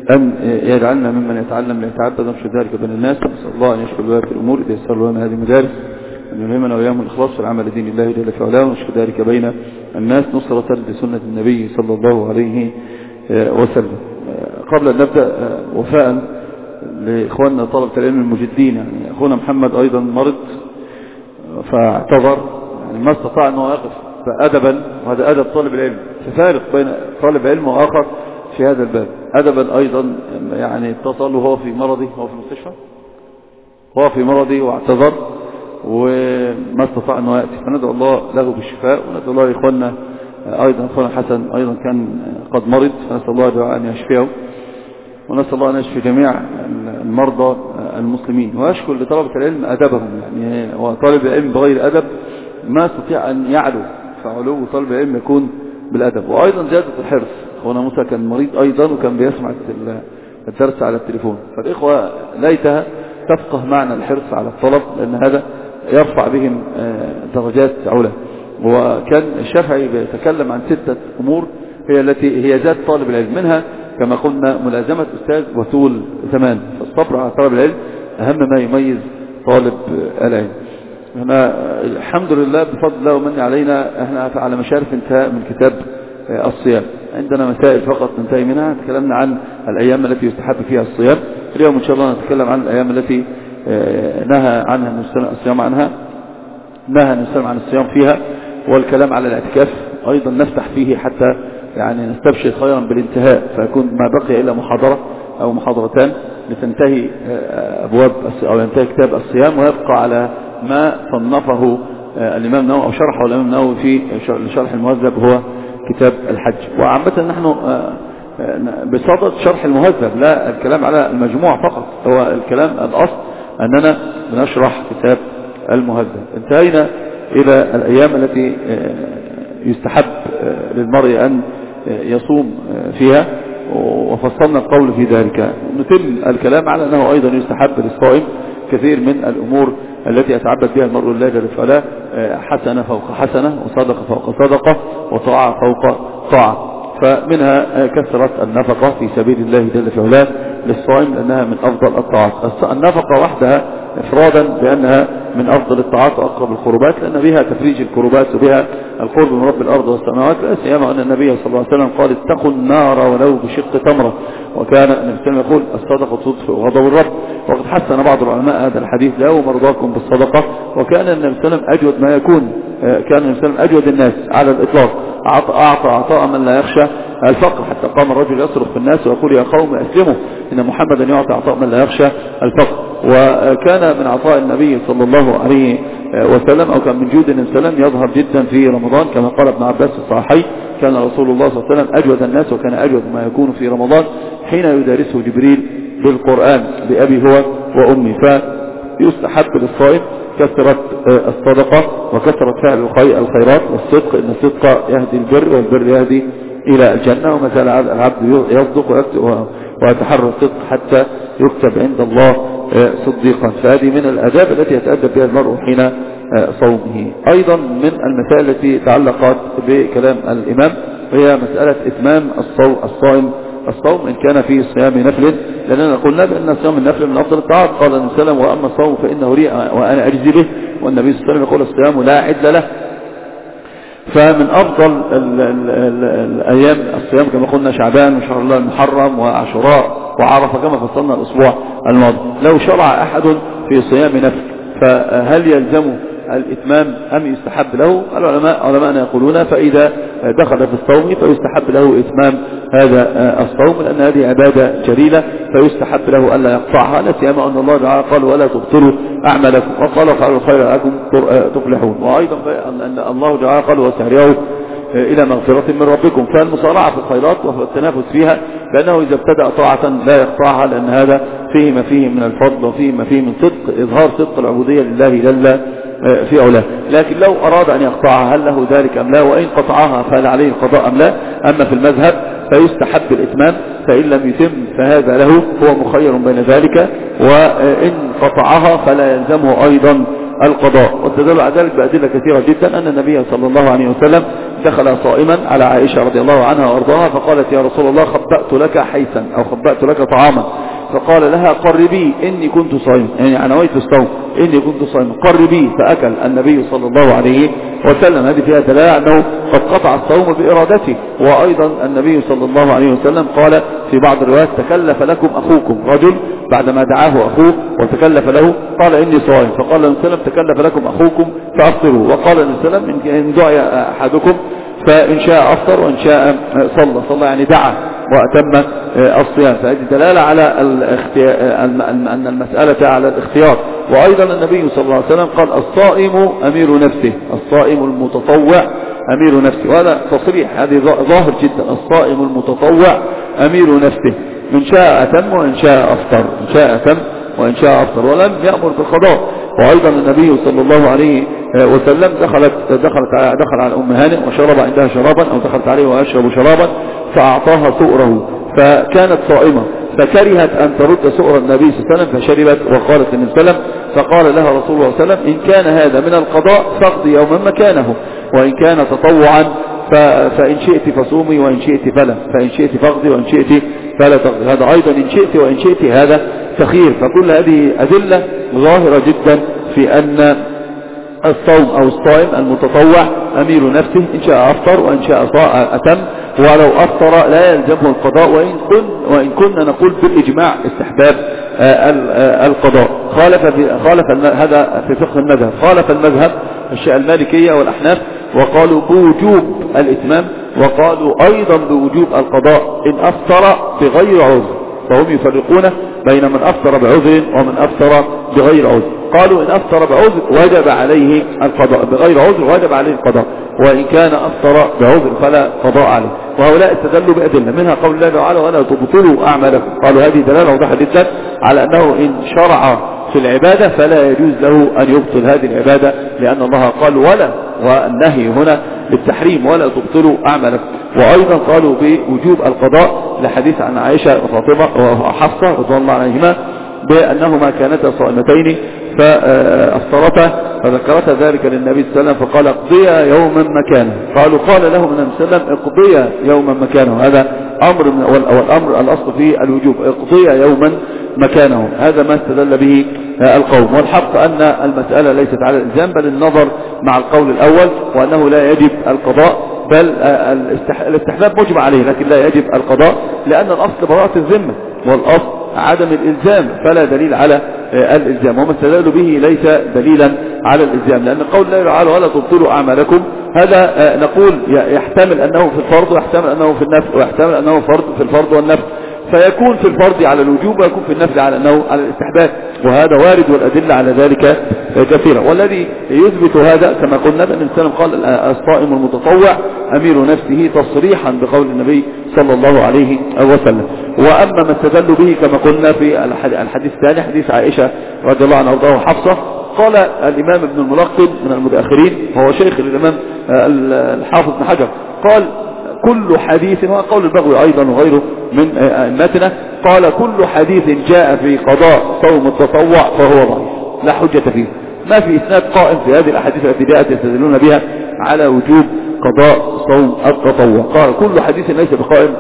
أن يجعلنا ممن يتعلم ليتعبد ونشر ذلك بين الناس. نسأل الله أن يشكر لنا في الأمور إذا يسر لنا هذه المدارس، أن يلهمنا وإياهم الإخلاص في العمل لدين الله جل في علاه، ونشر ذلك بين الناس نصرة لسنة النبي صلى الله عليه وسلم. قبل أن نبدأ وفاء لإخواننا طلبة العلم المجدين، يعني أخونا محمد أيضا مرض فاعتذر، يعني ما استطاع أنه يقف فأدبا، وهذا أدب طالب العلم، ففارق بين طالب علم وآخر في هذا الباب. أدبا أيضا يعني اتصل وهو في مرضه، هو في المستشفى، هو في مرضه واعتذر وما استطاع أنه يأتي، فندعو الله له بالشفاء، وندعو الله لإخواننا أيضا. أخونا حسن أيضا كان قد مرض، فنسأل الله أن يشفيه، ونسأل الله أن يشفي جميع المرضى المسلمين، وأشكر لطلبة العلم أدبهم. يعني وطالب العلم بغير أدب ما يستطيع أن يعلو، فعلو طالب العلم يكون بالأدب. وأيضا زيادة الحرص، أخونا موسى كان مريض أيضا وكان بيسمع الدرس على التليفون، فالإخوة ليتها تفقه معنى الحرص على الطلب، لأن هذا يرفع بهم درجات علا. وكان الشافعي بيتكلم عن 6 أمور هي التي هي ذات طالب العلم، منها كما قلنا ملازمة أستاذ وطول زمان، فالصبر على طالب العلم أهم ما يميز طالب العلم. هنا الحمد لله بفضل الله ومن علينا احنا على مشارف انتهاء من كتاب الصيام، عندنا مسائل فقط ننتهي منها. تكلمنا عن الأيام التي يستحب فيها الصيام، اليوم إن شاء الله نتكلم عن الأيام التي نهى عنها الصيام عنها، نهى الإسلام عن الصيام فيها، والكلام على الاعتكاف أيضا نفتح فيه حتى يعني نستبشر خيرا بالانتهاء، فيكون ما بقي إلا محاضرة أو محاضرتان لتنتهي أبواب أو ينتهي كتاب الصيام، ويبقى على ما صنفه الإمام النووي أو شرحه الإمام النووي في شرح المهذب هو كتاب الحج. وعامة نحن بصدد شرح المهذب، لا الكلام على المجموع فقط، هو الكلام الأصل أننا بنشرح كتاب المهذب. انتهينا إلى الأيام التي يستحب للمرء أن يصوم فيها، وفصلنا القول في ذلك. نتم الكلام على أنه أيضا يستحب للصائم كثير من الأمور التي يتعبد بها المرء الله جل وعلا، حسنة فوق حسنة، وصدقة فوق صدقة، وطاعة فوق طاعة. فمنها كثرة النفقة في سبيل الله جل وعلا للصائم، لأنها من أفضل الطاعات. النفقة وحدها إفرادا بأنها من أفضل الطاعات وأقرب القربات، لأن بها تفريج الكربات وبها القرب من رب الأرض والسماوات، لا سيما أن النبي صلى الله عليه وسلم قال اتقوا النار ولو بشق تمرة، وكان النبي صلى الله عليه وسلم يقول الصدقة تطفئ غضب الرب. وقد حسن بعض العلماء هذا الحديث لا ومرضاكم بالصدقة، وكان النبي صلى الله عليه وسلم أجود ما يكون، كان النبي صلى الله عليه وسلم أجود الناس على الإطلاق، أعطى عطاء من لا يخشى الفقر، حتى قام الرجل يصرخ في الناس ويقول يا قوم أسلموا إن محمدا يعطي عطاء من لا يخشى الفقر. وكان من عطاء النبي صلى الله عليه وسلم أو كان من جود النبي صلى الله عليه وسلم يظهر جدا في رمضان، كما قال ابن عباس الصحيحي كان رسول الله صلى الله عليه وسلم أجود الناس، وكان أجود ما يكون في رمضان حين يدارسه جبريل بالقرآن بأبي هو وأمي. فيستحب للصائم كثرة الصدقة وكثرة فعل الخيرات والصدق، إن الصدق يهدي البر والبر يهدي إلى الجنة، وما زال العبد يصدق ويتحرى الصدق حتى يكتب عند الله صديقا. فهذه من الآداب التي يتأدب بها المرء حين صومه. أيضا من المسائل التي تعلقت بكلام الإمام هي مسألة إتمام الصوم إن كان فيه صيام نفل، لأننا قلنا بأن صيام النفل من أفضل الطاعات. قال النبي صلى الله عليه وسلم وأما الصوم فإنه لي وأنا أجزي به، والنبي صلى الله عليه وسلم يقول الصيام لا عدل له. فمن أفضل الأيام الصيام كما قلنا شعبان وشهر الله المحرم وعاشوراء وعرفة كما فصلنا الأسبوع الماضي. لو شرع أحد في صيام نفل فهل يلزمه الإتمام أم يستحب له؟ علماءنا يقولون فإذا دخل في الصوم فيستحب له إتمام هذا الصوم، لأن هذه عبادة جليلة فيستحب له ألا يقطعها، لا سيما أن الله تعالى قال ولا تبطلوا أعمالكم، وقال فعلوا الخير لكم تفلحون. وأيضا أن الله تعالى قال وسارعوا إلى مغفرة من ربكم. فالمصارعة في الخيرات والتنافس فيها، لأنه إذا ابتدأ طاعة لا يقطعها، لأن هذا فيه ما فيه من الفضل وفيه ما فيه من صدق إظهار صدق العبودية لله جل في أولاه. لكن لو أراد أن يقطعها هل له ذلك أم لا؟ وإن قطعها فهل عليه القضاء أم لا؟ أما في المذهب فيستحب الإتمام، فإن لم يتم فهذا له، هو مخير بين ذلك. وإن قطعها فلا يلزمه أيضا القضاء. واستدل على ذلك بأدلة كثيرة جدا أن النبي صلى الله عليه وسلم دخل صائما على عائشة رضي الله عنها وارضاها فقالت يا رسول الله خبأت لك حيثا أو خبأت لك طعاما، فقال لها قربي إني كنت صائما، يعني نويت الصوم إني كنت صائما، قربي، فأكل النبي صلى الله عليه وسلم. هذه فيها دلالة أنه قد قطع الصوم بإرادته. وأيضا النبي صلى الله عليه وسلم قال في بعض الروايات تكلف لكم أخوكم، رجل بعدما دعاه أخوه وتكلف له قال إني صائم، فقال النبي صلى الله عليه وسلم تكلف لكم أخوكم فأفطروا، وقال النبي صلى الله عليه وسلم إن دعي أحدكم فإن شاء أفطر وإن شاء صلى يعني دعا وأتم الصيام. فهذه دلالة على أن المسألة على الاختيار. وأيضا النبي صلى الله عليه وسلم قال الصائم أمير نفسه، الصائم المتطوع أمير نفسه، وهذا تصريح هذه ظاهر جدا، الصائم المتطوع أمير نفسه، إن شاء أتم وإن شاء أفطر، إن شاء أتم وإن شاء أفطر، ولم يأمر بالقضاء. وأيضا النبي صلى الله عليه وسلم دخل على أم هانئ وشرب عندها شرابا، أو دخلت عليه وأشرب شرابا فأعطاها سؤره، فكانت صائمة فكرهت أن ترد سؤر النبي صلى الله عليه وسلم فشربت، وقالت النبي صلى الله عليه وسلم، فقال لها رسول الله صلى الله عليه وسلم إن كان هذا من القضاء فاقضي يوما مكانه، وإن كان تطوعا فإن شئت فصومي وإن شئت فلا، فإن شئت فاقضي وإن شئت فلا تقضي. هذا أيضا إن شئت وإن شئت هذا تخير. فكل هذه أدلة ظاهرة جدا في أن الصوم أو الصائم المتطوع أمير نفسه، إن شاء أفطر وإن شاء أتم، ولو أفطر لا يلزمه القضاء، وإن كنا نقول بالإجماع استحباب القضاء. خالف هذا في فقه المذهب، خالف المذهب المالكية والأحناف وقالوا بوجوب الإتمام، وقالوا أيضا بوجوب القضاء إن أفطر بغير عذر، فهم يفرقون بين من أفطر بعذر ومن أفطر بغير عذر. قالوا إن أفطر بعذر وجب عليه القضاء، بغير عذر وجب عليه القضاء، وإن كان أفطر بعذر فلا قضاء عليه. وهؤلاء استدلوا بأدلة منها قول الله تعالى ولا تبطلوا أعمالكم، قالوا هذه دلالة واضحة جدا على أنه إن شرع في العبادة فلا يجوز له أن يبطل هذه العبادة، لأن الله قال ولا، والنهي هنا للتحريم ولا تبطلوا أعمالكم. وأيضا قالوا بوجوب القضاء لحديث عن عائشة وفاطمة وحفصة رضي الله عنهما بأنهما كانتا صائمتين فأفطرتا، فذكرت ذلك للنبي صلى الله عليه وسلم فقال اقضيا يوما مكانه. قالوا قال لهم النبي صلى الله عليه وسلم اقضيا يوما مكانه، هذا أمر والأمر الأصل في الوجوب، اقضيا يوما مكانه. هذا ما استدل به القوم. والحق أن المسألة ليست على الإلزام، بل النظر مع القول الأول وأنه لا يجب القضاء، بل الاستحباب مجمع عليه لكن لا يجب القضاء، لأن الأصل براءة الذمة والأصل عدم الإلزام، فلا دليل على الإلزام، وما استدلوا به ليس دليلا على الإلزام، لأن قول الله تعالى ولا تبطلوا أعمالكم هذا نقول يحتمل أنه في الفرض ويحتمل أنه في النفل ويحتمل أنه فرض في الفرض والنفل، فيكون في الفرض على الوجوب ويكون في النفل على أنه على الاستحباب، وهذا وارد والأدلة على ذلك كثيرة. والذي يثبت هذا كما قلنا أن الإنسان قال الصائم المتطوع أمير نفسه تصريحا بقول النبي صلى الله عليه وسلم. وأما ما استدلوا به كما قلنا في الحديث الثاني حديث عائشة رضي الله عنها وارضاها وحفصة، قال الإمام ابن الملقن من المتأخرين وهو شيخ الإمام الحافظ بن حجر، قال كل حديث، وقول البغوي أيضا وغيره من أئمتنا، قال كل حديث جاء في قضاء صوم التطوع فهو ضعيف لا حجة فيه، ما في إسناد قائم في هذه الأحاديث التي جاءت يستدلون بها على وجوب قضاء صوم التطوع. قال كل حديث ليس بقائم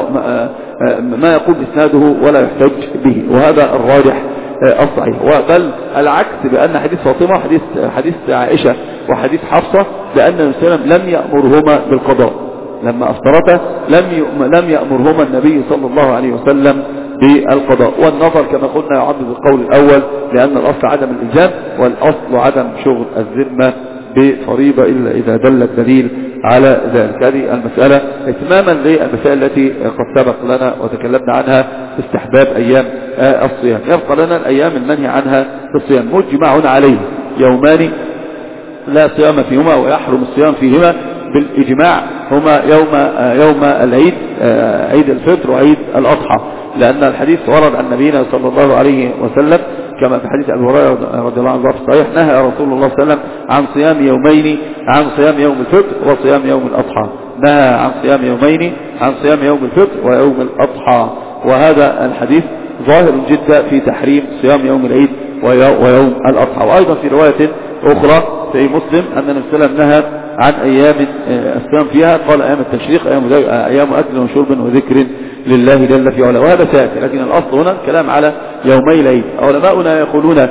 ما يقول إسناده ولا يحتج به، وهذا الراجح الصحيح. بل العكس، بأن حديث فاطمة حديث عائشة وحديث حفصة بأن النبي صلى الله عليه وسلم لم يأمرهما بالقضاء، لما أفطرتا لم يأمرهما النبي صلى الله عليه وسلم بالقضاء. والنظر كما قلنا يعضد القول الأول، لأن الأصل عدم الإلزام، والأصل عدم شغل الذمة بفريضة إلا إذا دل الدليل على ذلك. هذه المسألة اتماما للمسائل التي قد سبق لنا وتكلمنا عنها في استحباب أيام الصيام. يبقى لنا الأيام المنهي عنها في الصيام مجمع عليه، يومان لا صيام فيهما ويحرم الصيام فيهما بالإجماع، هما يوم العيد، عيد الفطر وعيد الأضحى، لأن الحديث ورد عن نبينا صلى الله عليه وسلم كما في حديث أبي هريرة رضي الله عنه في الصحيح، نهى رسول الله صلى الله عليه وسلم عن صيام يومين، عن صيام يوم الفطر وصيام يوم الأضحى، نهى عن صيام يومين، عن صيام يوم الفطر ويوم الأضحى. وهذا الحديث ظاهر جدا في تحريم صيام يوم العيد ويوم الأضحى. وأيضا في رواية أخرى في مسلم أن النبي صلى الله عليه وسلم نهى عن أيام الصيام فيها، قال أيام التشريق أيام أكل وشرب وذكر لله جل في علاه، وهذا سيأتي. لكن الأصل هنا الكلام على يومي العيد. علماؤنا يقولون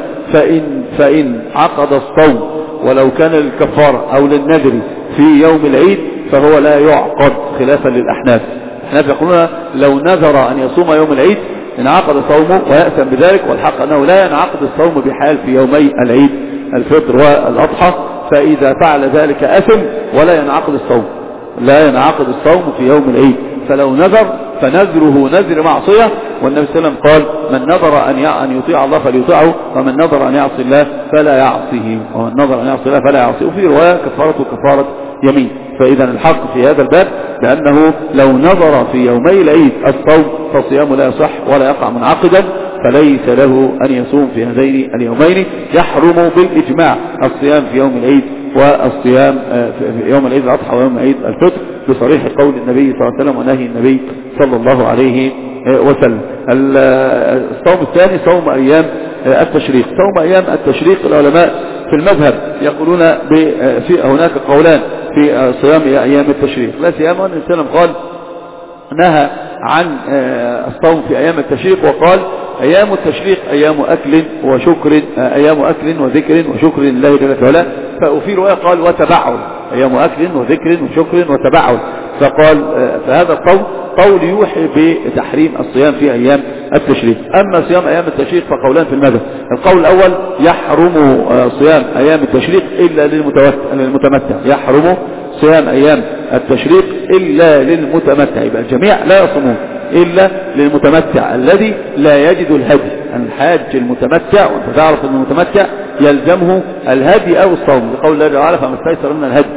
فإن عقد الصوم ولو كان للكفارة أو للنذر في يوم العيد فهو لا يعقد، خلافا للأحناف. الأحناف يقولون لو نذر أن يصوم يوم العيد انعقد صومه ويأثم بذلك، والحق أنه لا ينعقد الصوم بحال في يومي العيد الفطر والأضحى، فإذا فعل ذلك أثم ولا ينعقد الصوم، لا ينعقد الصوم في يوم العيد. فلو نذر فنذره نذر معصية، والنبي صلى الله عليه وسلم قال من نذر أن يطيع الله فليطيعه، ومن نذر أن يعصي الله فلا يعصيه، ومن نذر أن يعصي الله فلا يعصيه. وفي رواية كفارته كفارة يمين. فإذا الحق في هذا الباب لأنه لو نذر في يومي العيد الصوم فصيامه لا يصح ولا يقع منعقدا، فليس له أن يصوم في هذين اليومين. يحرم بالإجماع الصيام في يوم العيد والصيام في يوم العيد الأضحى ويوم عيد الفطر، بصريح قول النبي صلى الله عليه وسلم ونهي النبي صلى الله عليه وسلم. الصوم الثاني صوم أيام التشريق. صوم أيام التشريق العلماء في المذهب يقولون في هناك قولان في صيام أيام التشريق. لا سيما أن السلام قال نهى عن الصوم في أيام التشريق، وقال أيام التشريق أيام أكل وشكر، أيام أكل وذكر وشكر لله جل وعلا. ففي رواية قال وتبعل، أيام أكل وذكر وشكر وتبعل. فقال فهذا قول يوحي بتحريم الصيام في أيام التشريق. أما صيام أيام التشريق فقولان في المذهب. القول الأول يحرم صيام أيام التشريق إلا للمتمتع، يحرم صيام أيام التشريق إلا للمتمتع، يبقى الجميع لا يصومون إلا للمتمتع الذي لا يجد الهدي. الحاج المتمتع، وانت تعرف أن المتمتع يلزمه الهدي أو الصوم، لقول الله تعالى فما استيسر من الهدي،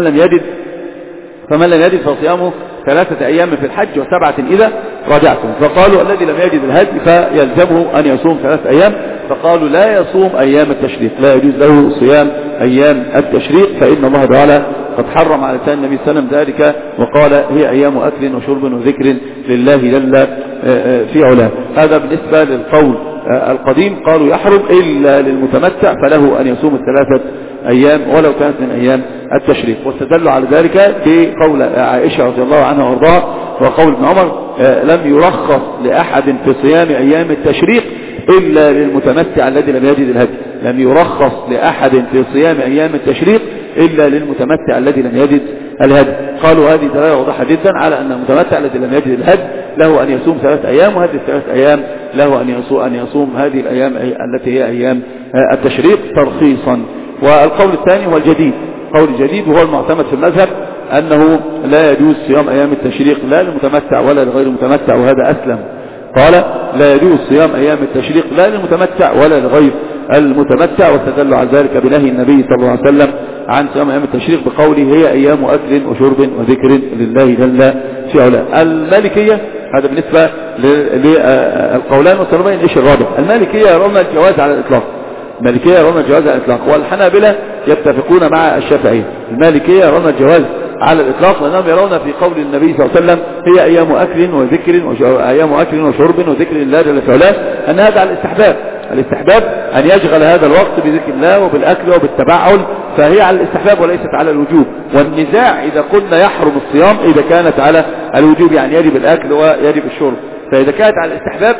فمن لم يجد فصيامه 3 أيام في الحج و7 إذا رجعتم. فقالوا الذي لم يجد الهدي فيلزمه أن يصوم 3 أيام، فقالوا لا يصوم أيام التشريق، لا يجوز له صيام أيام التشريق، فإن الله تعالى قد حرم على لسان النبي صلى الله عليه وسلم ذلك، وقال هي أيام أكل وشرب وذكر لله جل في علاه. هذا بالنسبة للقول القديم، قالوا يحرم إلا للمتمتع، فله أن يصوم 3 أيام ولو كانت من أيام التشريق. واستدلوا على ذلك بقول عائشة رضي الله عنها وارضاها وقول ابن عمر لم يرخص لأحد في صيام أيام التشريق إلا للمتمتع الذي لم يجد الهدي. لم يرخص لأحد في صيام أيام التشريق إلا للمتمتع الذي لم يجد الهدي. قالوا هذه دلالة واضحة جدا على أن المتمتع الذي لم يجد الهدي له أن يصوم 3 أيام، وهذه 3 أيام له أن يصوم هذه الأيام التي هي أيام التشريق ترخيصا. والقول الثاني هو الجديد، قول الجديد وهو المعتمد في المذهب أنه لا يجوز صيام أيام التشريق لا للمتمتع ولا لغير المتمتع، وهذا أسلم. قال لا يجوز صيام أيام التشريق لا للمتمتع ولا لغير المتمتع، واستدلوا على ذلك بنهي النبي صلى الله عليه وسلم عن صيام أيام التشريق بقوله هي أيام أكل وشرب وذكر لله جل في علاه. المالكية، هذا بالنسبة للقولان، والسلمين إيش الرابع. المالكية يرون الجواز على الإطلاق، المالكية يرون الجواز على الإطلاق، والحنابلة يتفقون مع الشافعية. المالكية يرون الجواز على الإطلاق لأنهم يرون في قول النبي صلى الله عليه وسلم هي أيام أكل وذكر أيام أكل وشرب وذكر الله جل في علاه، أن هذا على الاستحباب. الاستحباب أن يشغل هذا الوقت بذكر الله وبالأكل وبالتبعل، فهي على الاستحباب وليست على الوجوب. والنزاع إذا قلنا يحرم الصيام إذا كانت على الوجوب، يعني يجب الأكل ويجب الشرب، فإذا كانت على الاستحباب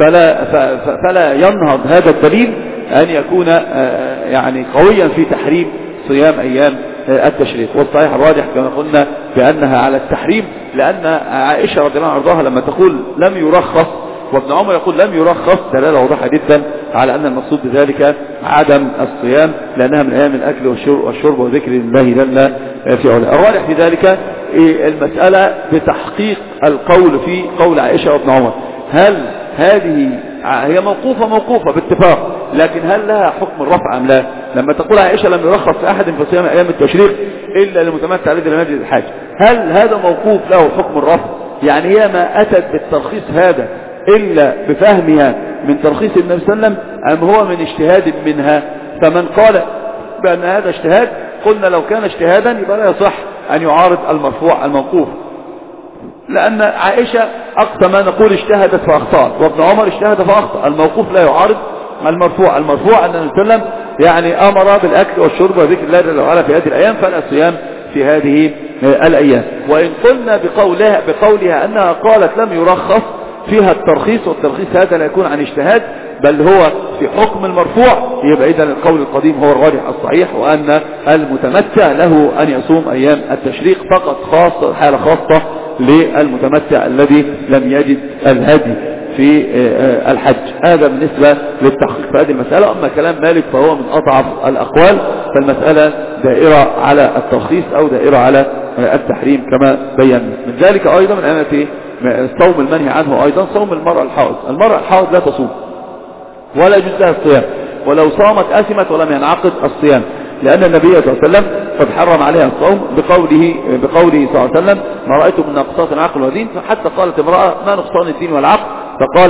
فلا ينهض هذا الدليل أن يكون يعني قويا في تحريم صيام أيام التشريق. والصحيح الراجح كما قلنا بأنها على التحريم، لأن عائشة رضي الله عنها لما تقول لم يرخص، وابن عمر يقول لم يرخص، دلالة واضحة جدا على أن المقصود بذلك عدم الصيام، لأنها من أيام الأكل والشرب وذكر الله جل في علاه. الراجح في ذلك المسألة بتحقيق القول في قول عائشة وابن عمر، هل هذه هي موقوفة باتفاق، لكن هل لها حكم الرفع أم لا؟ لما تقول عائشة لم يرخص لأحد في صيام أيام التشريق إلا للمتمتع الذي لم يجد الحاج، هل هذا موقوف له حكم الرفع؟ يعني هي ما أتت بالترخيص هذا إلا بفهمها من ترخيص النبي صلى الله عليه وسلم، أم هو من اجتهاد منها؟ فمن قال بأن هذا اجتهاد قلنا لو كان اجتهادا يبقى لا يصح أن يعارض المرفوع الموقوف، لأن عائشة أقصى ما نقول اجتهدت فأخطأت، وابن عمر اجتهد فأخطأ. الموقوف لا يعارض المرفوع. المرفوع أن النبي صلى الله عليه وسلم يعني أمر بالأكل والشرب وذكر الله جل وعلا في هذه الأيام، فلا صيام في هذه الأيام. وإن قلنا بقولها أنها قالت لم يرخص فيها الترخيص، والترخيص هذا لا يكون عن اجتهاد بل هو في حكم المرفوع، يبقى إذن القول القديم هو الراجح الصحيح، وأن المتمتع له أن يصوم أيام التشريق فقط، خاصة حالة خاصة للمتمتع الذي لم يجد الهدي في الحج. هذا بالنسبة للتحقيق في هذه المسألة. أما كلام مالك فهو من أضعف الأقوال، فالمسألة دائرة على الترخيص أو دائرة على التحريم كما بينا. من ذلك أيضا من أمثلة الصوم المنهي عنه أيضا صوم المرأة الحائض. المرأة الحائض لا تصوم ولا يجوز لها الصيام، ولو صامت أثمت ولم ينعقد الصيام، لأن النبي صلى الله عليه وسلم قد حرم عليها الصوم بقوله صلى الله عليه وسلم ما رأيت من نقصات العقل والدين، حتى قالت امرأة ما نقصان الدين والعقل، فقال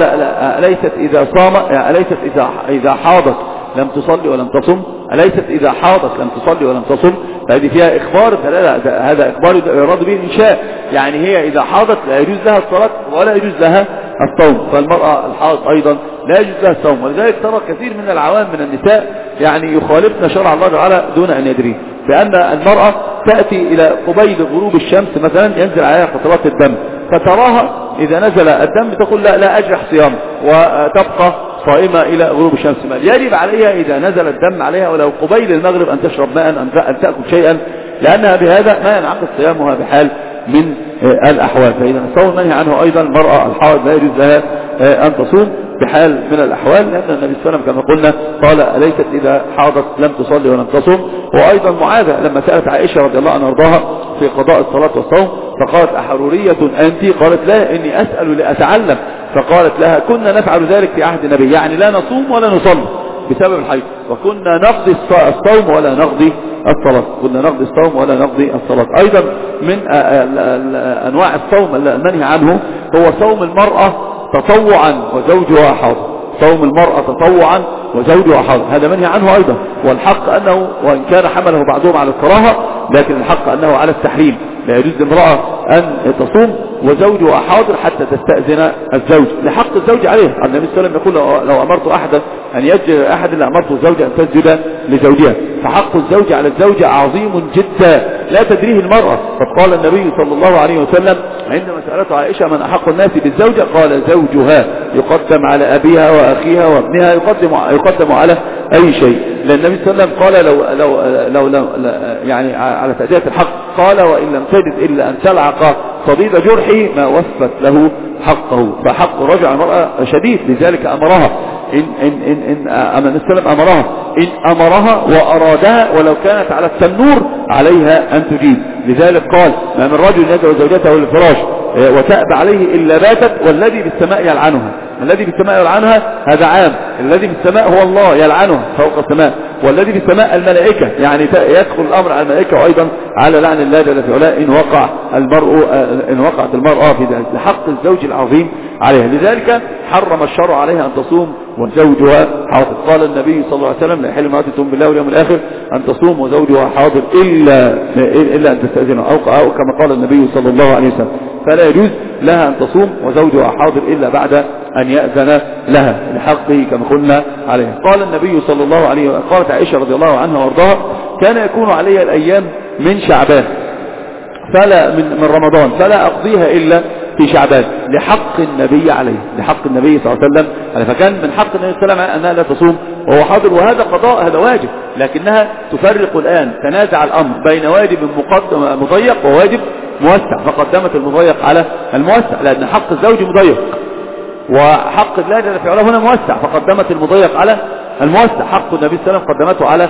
أليست إذا حاضت لم تصلي ولم تصم، أليست إذا حاضت لم تصلي ولم تصم، فهذه فيها إخبار، هذا إخبار يراد به الإنشاء، يعني هي إذا حاضت لا يجوز لها الصلاة ولا يجوز لها الصوم، فالمرأة الحائض أيضا لا يجوز لها الصوم. ولذلك ترى كثير من العوام من النساء يعني يخالفن شرع الله تعالى دون أن يدريه، بأن المرأة تأتي إلى قبيل غروب الشمس مثلا ينزل عليها قطرات الدم، فتراها إذا نزل الدم تقول لا أجرح صيام، وتبقى صائمة إلى غروب الشمس. يجب عليها إذا نزل الدم عليها ولو قبيل المغرب أن تشرب ماء، أن تأكل شيئا، لأنها بهذا ما ينعقد صيامها بحال من الأحوال. فإذا الصوم المنهي عنه أيضا المرأة الحائض لا يجوز لها أن تصوم بحال من الأحوال، لأن النبي صلى الله عليه وسلم كما قلنا قال أليست إذا حاضت لم تصلي ولم تصوم. وأيضا معاذة لما سألت عائشة رضي الله عنها وارضاها في قضاء الصلاة والصوم فقالت أحرورية أنت؟ قالت لا إني أسأل لأتعلم، فقالت لها كنا نفعل ذلك في عهد النبي، يعني لا نصوم ولا نصلي بسبب الحيض، وكنا نقضي الصوم ولا نقضي الصلاة، كنا نقضي الصوم ولا نقضي الصلاة. أيضا من أنواع الصوم المنهي عنه هو صوم المرأة تطوعا وزوجها حاضر، صوم المرأة تطوعا وزوجها حاضر، هذا منهي عنه أيضا، والحق أنه وإن كان حمله بعضهم على الكراهة لكن الحق أنه على التحريم، لا يجوز لامرأة أن تصوم وزوجها حاضر حتى تستأذن الزوج، لحق الزوج عليه. النبي صلى الله عليه وسلم يقول لو أمرت أحدا أن يسجد أحد لأمرت الزوجة أن تسجد لزوجها، فحق الزوج على الزوجة عظيم جدا لا تدريه المرأة. فقال النبي صلى الله عليه وسلم عندما سألت عائشة من أحق الناس بالزوجة قال زوجها، يقدم على أبيها وأخيها وابنها، يقدم على أي شيء، لأن النبي صلى الله عليه وسلم قال لو يعني على تأدية الحق قال وإن لم تجد إلا أن تلعق صديد جرحي ما وفت له حقه، فحق رجع المرأة شديد، لذلك أمرها النبي صلى الله عليه وسلم أمرها وأرادها ولو كانت على التنور عليها أن تجيب، لذلك قال ما من رجل يدعو زوجته للفراش وتأب عليه إلا باتت والذي بالسماء يلعنها، الذي بالسماء يلعنها هذا عام، الذي بالسماء هو الله يلعنه فوق السماء، والذي بالسماء الملائكة، يعني يدخل الأمر على الملائكة وأيضا على لعن الله جل في علاه إن وقعت المرأة في ذلك، لحق الزوج العظيم عليها، لذلك حرم الشرع عليها أن تصوم وزوجها حاضر. قال النبي صلى الله عليه وسلم لا يحل امرأة تؤمن بالله واليوم الآخر أن تصوم وزوجها حاضر إلا أن تستأذنه، أو كما قال النبي صلى الله عليه وسلم، فلا يجوز لها أن تصوم وزوجها حاضر إلا بعد أن يأذن لها لحقه كما قلنا عليه. قال النبي صلى الله عليه وسلم، قالت عائشة رضي الله عنها وارضاها كان يكون علي الأيام من شعبان من رمضان فلا أقضيها إلا في شعبان لحق النبي عليه، لحق النبي صلى الله عليه وسلم، فكان من حق النبي صلى الله عليه وسلم أنها لا تصوم وهو حاضر، وهذا قضاء هذا واجب، لكنها تفرق الآن تنازع الأمر بين واجب مضيق وواجب موسع، فقدمت المضيق على الموسع لأن حق الزوج مضيق وحق الله جل في علاه هنا موسع، فقدمت المضيق على الموسع، حق النبي صلى الله عليه وسلم قدمته على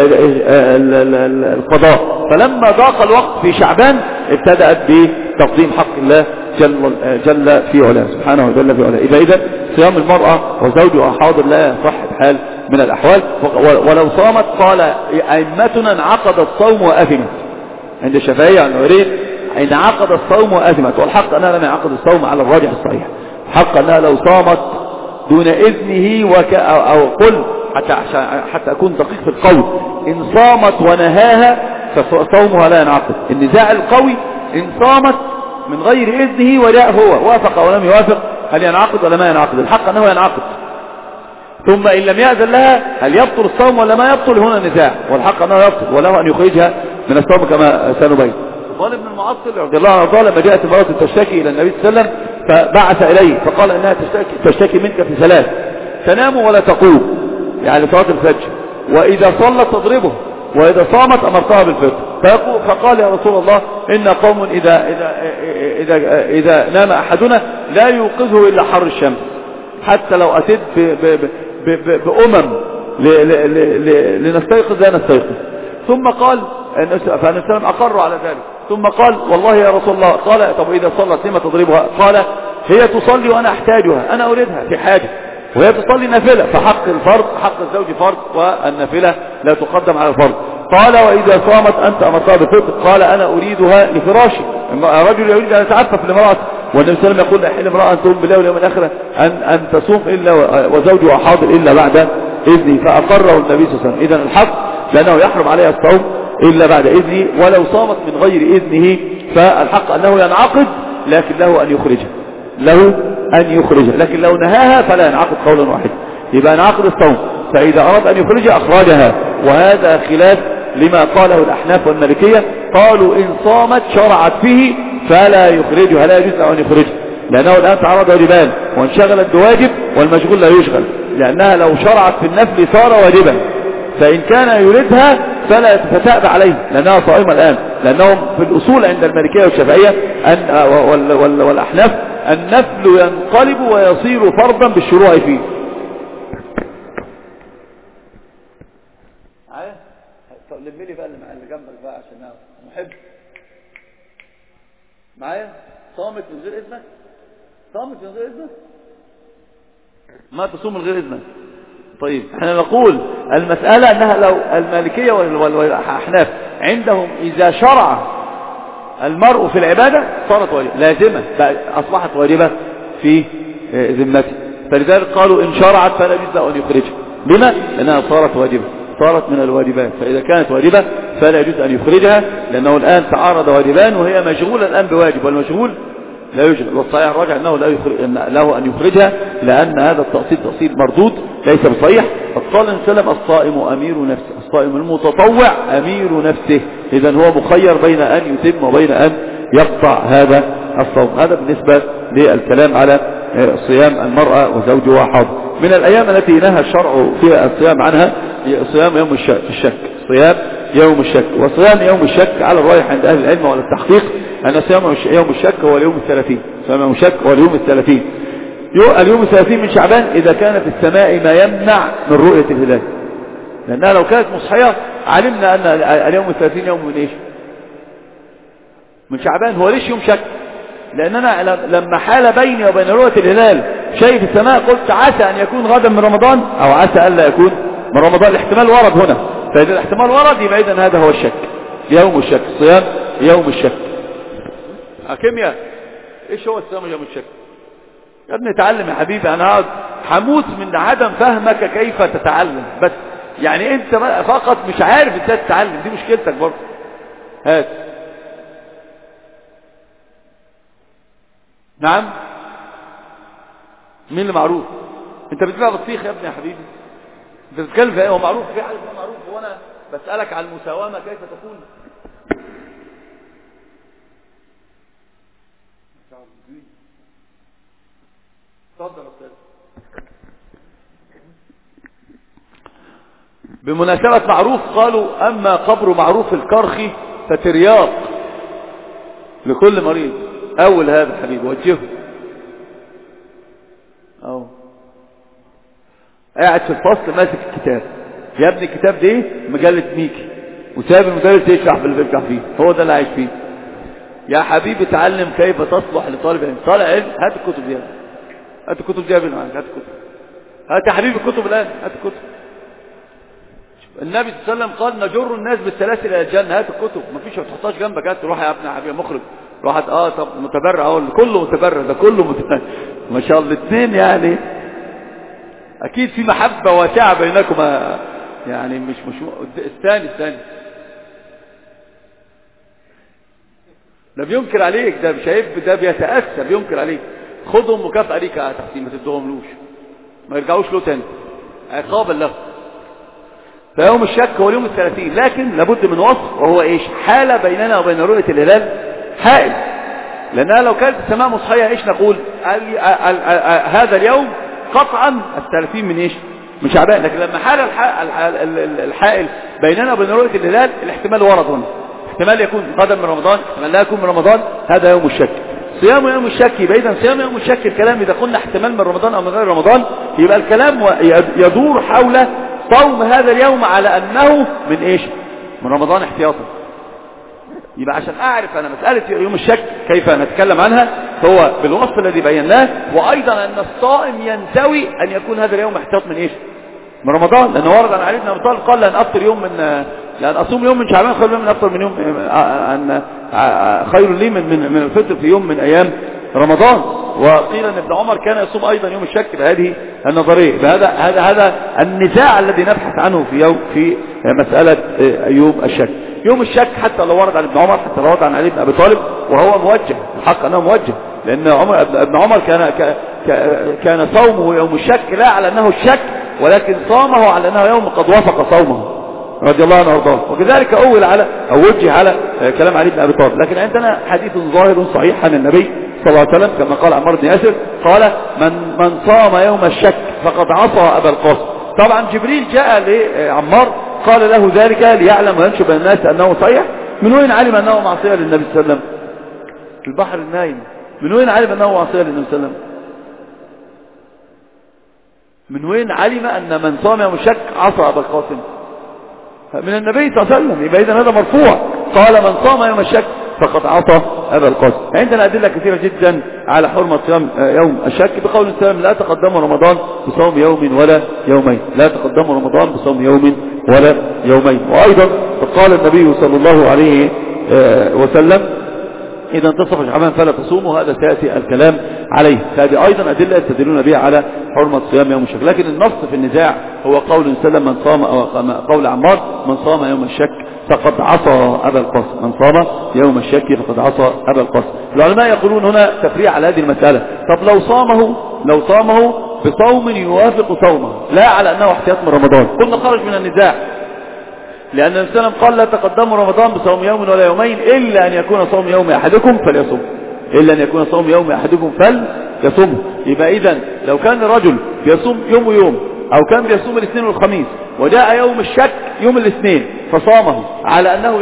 القضاء، فلما ضاق الوقت في شعبان ابتدأت بتقديم حق الله جل في علاه سبحانه وجل في علاه. إذا صيام المرأة وزوجها حاضر لا يصح بحال من الأحوال، ولو صامت قال أئمتنا انعقد الصوم وأثمت، عند الشافعية عن عريق انعقد الصوم وأثمت، والحق أنها لم ينعقد الصوم على الراجح الصحيح، حق أنها لو صامت دون إذنه أو قل حتى أكون دقيق في القول، إن صامت ونهاها فصومها لا ينعقد. النزاع القوي إن صامت من غير إذنه وجاء هو وافق ولم يوافق هل ينعقد ولا ما ينعقد، الحق أنه ينعقد، ثم إن لم يأذن لها هل يبطل الصوم ولا ما يبطل؟ هنا نزاع، والحق أنه يبطل وله أن يخرجها من الصوم كما سنبين. قال ابن المعطل رضي الله عنه لما جاءت امرأة تشتكي إلى النبي صلى الله عليه وسلم فبعث إليه فقال إنها تشتكي منك في ثلاث: تنام ولا تقوم، يعني صلاة الفجر، وإذا صلت تضربه، وإذا صامت أمرتها بالفطر. فقال يا رسول الله إن قوم إذا نام أحدنا لا يوقظه إلا حر الشمس، حتى لو أتيت بأمم لنستيقظ لا نستيقظ. ثم قال فالنبي صلى الله عليه وسلم أقر على ذلك، ثم قال والله يا رسول الله، قال طب إذا صلت لما تضربها؟ قال هي تصلي وأنا أحتاجها، أنا أريدها في حاجة، وهي تصلي نافلة، فحق الفرض حق الزوج فرض والنافلة لا تقدم على الفرض. قال وإذا صامت أنت أمرتها بالفطر؟ قال أنا أريدها لفراشي، رجل يريد أن يتعفف لامرأته، والنبي صلى الله عليه وسلم يقول لا يحل امرأة أن تؤمن بالله واليوم الآخر أن تصوم إلا وزوجها حاضر إلا بعد إذنه، فأقره النبي صلى الله عليه وسلم. إذن الحق لأنه يحرم عليها الصوم إلا بعد إذنه، ولو صامت من غير إذنه فالحق أنه ينعقد، لكن له أن يخرجها، لكن لو نهاها فلا ينعقد قولا واحدا، يبقى ينعقد الصوم. فإذا أراد أن يخرجها أخرجها، وهذا خلاف لما قاله الأحناف والمالكية، قالوا إن صامت شرعت فيه فلا يخرجها، لا يجوز أن يخرجها، لأنه الآن تعرض واجبان وانشغلت بواجب، والمشغول لا يشغل، لأنها لو شرعت في النفل صار واجبا، فإن كان يريدها فلا تتأبى عليه لأنها صائمة الآن، لأنهم في الأصول عند المالكية والشافعية والأحناف النفل ينقلب ويصير فرضا بالشروع فيه. معايا؟ لملي بقى اللي جنبك بقى عشان انا محب. معايا؟ صامت من غير إذنك؟ صامت من غير إذنك؟ ما تصوم من غير إذنك. طيب احنا نقول المسألة انها لو المالكية والأحناف عندهم اذا شرع المرء في العبادة صارت واجبة لازمة، اصبحت واجبة في ذمته، فلذلك قالوا ان شرعت فلا يجوز له ان يخرجها. لما؟ لانها صارت واجبة، صارت من الواجبات، فاذا كانت واجبة فلا يجوز ان يخرجها، لانه الان تعارض واجبان وهي مشغولة الان بواجب، والمشغول لا يشغل. والصحيح الراجع انه له ان يخرجها، لان هذا التأصيل تأصيل مردود ليس بصحيح. فقال النبي صلى الله عليه وسلم الصائم امير نفسه، الصائم المتطوع امير نفسه، اذا هو مخير بين ان يتم وبين ان يقطع هذا الصوم. هذا بالنسبة للكلام على صيام المرأة وزوجها حاضر. من الايام التي نهى الشرع فيها الصيام عنها صيام يوم الشك، صيام يوم الشك. وصيام يوم الشك على الراجح عند اهل العلم ولا التحقيق ان صيام يوم الشك هو اليوم 30، صيام يوم الشك هو اليوم 30. اليوم 30 من شعبان إذا كان في السماء ما يمنع من رؤية الهلال، لأنها لو كانت مصحية علمنا أن اليوم 30 يوم من إيش؟ من شعبان. هو ليش يوم شك؟ لأننا لما حال بيني وبين رؤية الهلال شيء في السماء قلت عسى أن يكون غدا من رمضان أو عسى ألا يكون من رمضان، الاحتمال ورد هنا، فإذا الاحتمال ورد يبقى إذن هذا هو الشك، يوم الشك، صيام يوم الشك. كيمياء إيش هو الصيام يوم الشك؟ يا ابني اتعلم يا حبيبي، انا هقعد هموت من عدم فهمك كيف تتعلم، بس يعني انت فقط مش عارف ازاي تتعلم، دي مشكلتك برضه. هات. نعم. مين اللي معروف؟ انت بتبيع بطيخ يا ابني يا حبيبي، انت بتتكلم في ايه؟ هو معروف في حاجه اسمها معروف، وانا بسالك على المساومه كيف تكون. تفضل يا استاذ. بمناسبة معروف قالوا اما قبر معروف الكرخي فترياق لكل مريض. اول هذا حبيبي وجهه اهو قاعد في الفصل ماسك الكتاب، يا ابني الكتاب ده مجلة ميكي وساب المدرس يشرح باللي بيشرح فيه، هو ده اللي عايش فيه. يا حبيبي اتعلم كيف تصلح لطالب علم. طالع علم هات الكتب دي، هات الكتب دي معاك، هات الكتب، هات يا حبيبي الكتب الان، هات الكتب. النبي صلى الله عليه وسلم قال نجر الناس بالسلاسل الى الجنه، هات الكتب، مفيش ما تحطهاش جنبك، هات روح يا ابني يا حبيبي مخرج روح. طب متبرع اهو، كله متبرع، ده كله متبرع ما شاء الله. الاثنين يعني اكيد في محبه واسعه بينكما، يعني مش الثاني ده بينكر عليك، ده مش عيب، ده بيتأسى بينكر عليك. خدهم مكافأة ليك يا تحسين، ما تدوهملوش، ما يرجعوش له تاني. عقابا له. فيوم الشك هو اليوم 30، لكن لابد من وصف، وهو ايش؟ حالة بيننا وبين رؤية الهلال حائل، لأنها لو كانت السماء مصحية ايش نقول؟ هذا اليوم قطعا 30 من ايش؟ من شعبان. لكن لما حال الحائل بيننا وبين رؤية الهلال، الاحتمال ورد هنا، احتمال يكون قدم من رمضان، احتمال لا يكون من رمضان، هذا يوم الشك. صيام يوم الشك، يبقى إذا صيام يوم الشك الكلام إذا قلنا احتمال من رمضان أو من غير رمضان، يبقى الكلام يدور حول صوم هذا اليوم على أنه من إيش؟ من رمضان احتياطا. يبقى عشان أعرف أنا مسألة يوم الشك كيف نتكلم عنها، هو بالوصف الذي بيناه، وأيضا أن الصائم ينتوي أن يكون هذا اليوم احتياط من إيش؟ من رمضان، لأنه ورد عن علي بن أبي طالب قال لأن أفطر يوم من، لأن أصوم يوم من شعبان خير من أفطر من يوم، أن خير لي من الفطر في يوم من أيام رمضان. وقيل أن ابن عمر كان يصوم أيضا يوم الشك بهذه النظرية. هذا النزاع الذي نبحث عنه في مسألة يوم الشك. يوم الشك حتى لو ورد عن ابن عمر، حتى لو ورد عن علي بن أبي طالب، وهو موجه، الحق أنه موجه، لأن ابن عمر كان صومه يوم الشك لا على أنه الشك، ولكن صامه على أنه يوم قد وافق صومه رضي الله عنه وارضاه. وكذلك أول على أو وجه على كلام علي بن أبي طالب. لكن عندنا حديث ظاهر صحيح عن النبي صلى الله عليه وسلم كما قال عمار بن ياسر، قال من صام يوم الشك فقد عصى أبا القاسم. طبعا جبريل جاء لعمار قال له ذلك ليعلم وينشب الناس أنه صحيح. من وين علم أنه معصية للنبي صلى الله عليه وسلم؟ في البحر النايم. من وين علم أنه معصية للنبي صلى الله عليه وسلم؟ من وين علم أن من صام يوم الشك عصى أبا القاسم؟ من النبي صلى الله عليه وسلم. يبقى إذن هذا مرفوع، قال من صام يوم الشك فقد عصى أبا القاسم. عندنا أدلة كثيرة جدا على حرمة صيام يوم الشك، بقول السلام لا تقدم رمضان بصوم يوم ولا يومين، لا تقدم رمضان بصوم يوم ولا يومين. وأيضا قال النبي صلى الله عليه وسلم إذا انتصف شعبان فلا تصوموا، هذا سيأتي الكلام عليه. هذه أيضا أدلة يستدلون بها على حرمة صيام يوم الشك. لكن النص في النزاع هو قول سلم من صام، أو قول عمار من صام يوم الشك فقد عصى أبا القاسم، من صام يوم الشك فقد عصى أبا القاسم. العلماء يقولون هنا تفريع على هذه المسألة. طب لو صامه بصوم يوافق صومه لا على أنه احتياط من رمضان، قلنا خرج من النزاع، لأن النبي صلى الله عليه وسلم قال لا تقدموا رمضان بصوم يوم ولا يومين إلا أن يكون صوم يوم أحدكم فليصوم، إلا أن يكون صوم يوم أحدكم فليصوم. يبقى إذن لو كان الرجل بيصوم يوم ويوم، أو كان بيصوم الاثنين والخميس، وجاء يوم الشك يوم الاثنين فصامه على أنه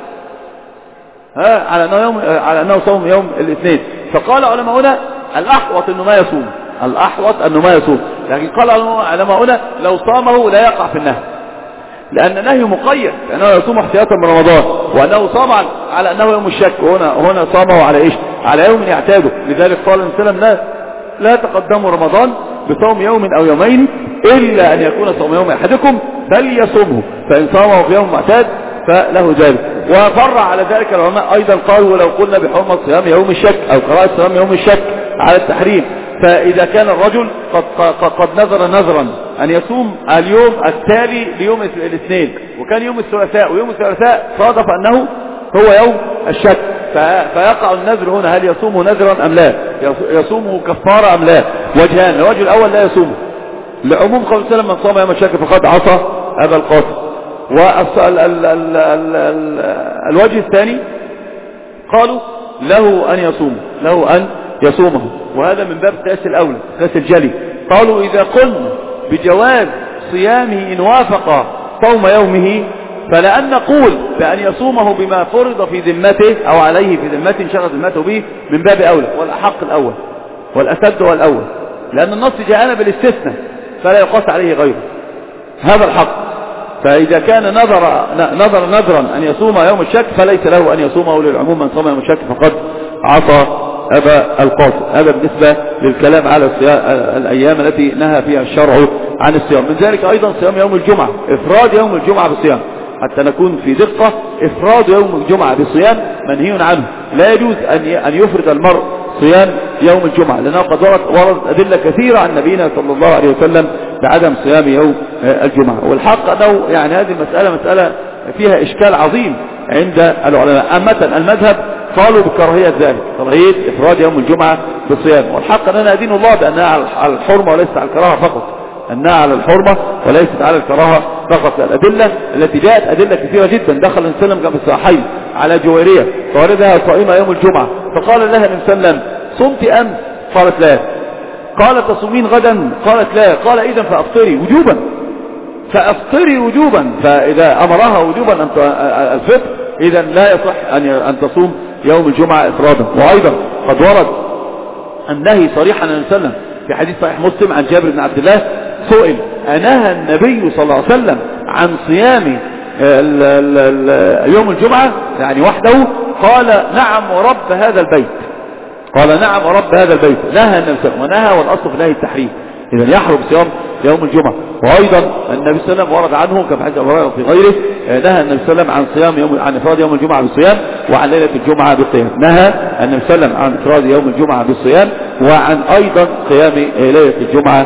على أنه صوم يوم الاثنين، فقال علماؤنا الأحوط أنه ما يصوم. لكن قال علماؤنا لو صامه لا يقع في النهي، لأن النهي مقيد، لأنه يصوم احتياطا من رمضان، وأنه صام على أنه يوم الشك، وهنا صامه على إيش؟ على يوم يعتاده. لذلك قال النبي صلى الله عليه وسلم لا تقدموا رمضان بصوم يوم أو يومين إلا أن يكون صوم يوم أحدكم فليصومه، فإن صامه في يوم معتاد فله ذلك. وفرع على ذلك العلماء أيضا قالوا ولو قلنا بحرمة صيام يوم الشك أو قراءة صيام يوم الشك على التحريم، فإذا كان الرجل قد نذرا أن يصوم اليوم التالي ليوم الاثنين، وكان يوم الثلاثاء، ويوم الثلاثاء صادف أنه هو يوم الشك، فيقع النذر هنا، هل يصوم نذرا أم لا؟ يصومه كفارة أم لا؟ وجهان. الوجه الأول لا يصومه لعموم قول سلم من صام يوم الشك فقد عصى أبا القاسم. والوجه الثاني قالوا له أن يصومه، وهذا من باب قياس الأولى، قياس الجلي. قالوا إذا قلنا بجواز صيامه إن وافق صوم يومه، فلأن نقول بأن يصومه بما فرض في ذمته أو عليه في ذمته انشغل ذمته به من باب أولى، والأحق الأول والأسد هو الأول، لأن النص جاءنا بالاستثناء فلا يقاس عليه غيره، هذا الحق. فإذا كان نذرا أن يصوم يوم الشك فليس له أن يصومه للعموم، من صام يوم الشك فقد عصى أبا القاسم. هذا بالنسبة للكلام على الأيام التي نهى فيها الشرع عن الصيام. من ذلك أيضا صيام يوم الجمعة، إفراد يوم الجمعة بالصيام، حتى نكون في دقة. إفراد يوم الجمعة بالصيام منهي عنه، لا يجوز أن يفرد المرء صيام يوم الجمعة، لأنه قد ورد أدلة كثيرة عن نبينا صلى الله عليه وسلم بعدم صيام يوم الجمعة. والحق أنه يعني هذه مسألة فيها إشكال عظيم عند العلماء. عامة المذهب قالوا بكراهية ذلك، كراهية إفراد يوم الجمعة بالصيام، والحق أننا دين الله بأنها على الحرمة وليس على الكراهة فقط، أنها على الحرمة وليست على الكراهة فقط. الأدلة التي جاءت أدلة كثيرة جدا. دخل النبي صلى الله عليه وسلم في الصحيحين على جويرية فوردها صائمة يوم الجمعة، فقال لها النبي صلى الله عليه وسلم صمت أمس؟ قالت لا. قال تصومين غدا؟ قالت لا. قال إذن فأفطري وجوبا، فأفطري وجوبا. فإذا أمرها وجوبا الفطر إذن لا يصح أن تصوم يوم الجمعة إفرادا. وأيضا قد ورد النهي صريحا عن النبي صلى الله عليه وسلم في حديث صحيح مسلم عن جابر بن عبد الله سئل أنهى النبي صلى الله عليه وسلم عن صيام يوم الجمعة يعني وحده؟ قال نعم ورب هذا البيت. قال نعم ورب هذا البيت. نهى النبي صلى الله عليه وسلم، ونهى والأصل في نهي التحريم، إذا يحرم صيام يوم الجمعة. وأيضا النبي صلى الله عليه وسلم ورد عنه كما حديث أبي هريرة وفي غيره نهى النبي صلى الله عليه وسلم عن إفراد يوم الجمعة بالصيام وعن ليلة الجمعة بالقيام. نهى النبي صلى الله عليه وسلم عن إفراد يوم الجمعة بالصيام وعن أيضا قيام ليلة الجمعة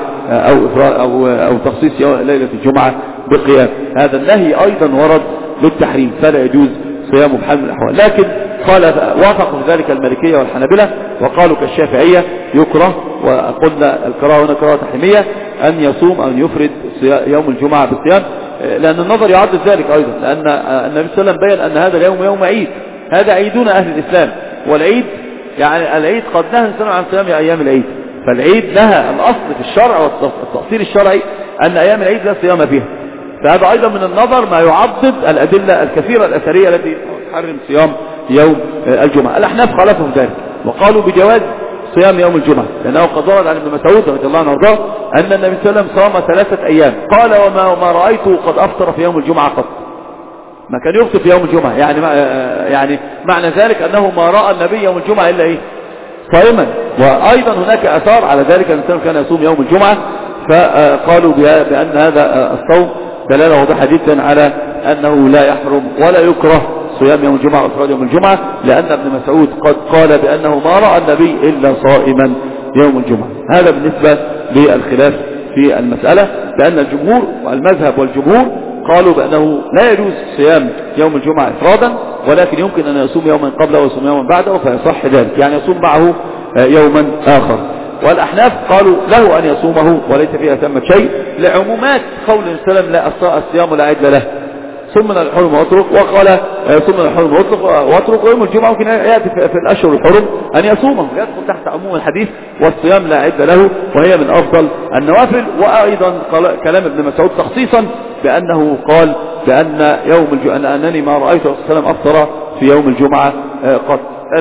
أو تخصيص ليلة الجمعة بالقيام. هذا النهي أيضا ورد للتحريم، فلا يجوز صيامه بحال من الأحوال. لكن قال وافقوا في ذلك المالكية والحنابلة وقالوا كالشافعية يكره، وقلنا الكراهة هنا كراهة تحريمية، أن يصوم أو يفرد يوم الجمعة بالصيام، لأن النظر يعد ذلك أيضا، لأن النبي صلى الله عليه وسلم بين أن هذا اليوم يوم عيد، هذا عيدنا أهل الإسلام، والعيد يعني العيد قد نهى الإنسان عن صيام أيام العيد، فالعيد نهى الأصل في الشرع والتأصيل الشرعي أن أيام العيد لا صيام فيها. فهذا أيضا من النظر ما يعضد الأدلة الكثيرة الأثرية التي تحرم صيام يوم الجمعة. الأحناف خالفوا في ذلك وقالوا بجواز صيام يوم الجمعة، لأنه قد ورد عن ابن مسعود رضي الله عنه وارضاه أن النبي صلى الله عليه وسلم صام 3 أيام، قال وما رأيته قد أفطر في يوم الجمعة قط، ما كان يفطر في يوم الجمعة، يعني معنى ذلك أنه ما رأى النبي يوم الجمعة إلا إيه؟ صائما. وأيضا هناك أثار على ذلك أن الإنسان كان يصوم يوم الجمعة، فقالوا بأن هذا الصوم دلالة واضحة جدا على أنه لا يحرم ولا يكره صيام يوم الجمعة وإفراد يوم الجمعة، لأن ابن مسعود قد قال بأنه ما رأى النبي إلا صائما يوم الجمعة. هذا بالنسبة للخلاف في المسألة، لأن الجمهور والمذهب والجمهور قالوا بأنه لا يجوز صيام يوم الجمعة إفرادا، ولكن يمكن أن يصوم يوما قبله ويصوم يوما بعده فيصح ذلك، يعني يصوم معه يوما آخر. والأحناف قالوا له أن يصومه وليس فيها ثمة شيء، لعمومات قول السلام لا الصيام لا عدل له، ثم من الحرم واترك، وقال ثم من الحرم واترك، ويوم الجمعة ممكن يأتي في الأشهر الحرم أن يصومه، يدخل تحت عموم الحديث والصيام لا عدل له، وهي من أفضل النوافل. وأيضا كلام ابن مسعود تخصيصا بأنه قال بأن أنني ما رأيت صلى الله عليه وسلم أفطر في يوم الجمعة قط.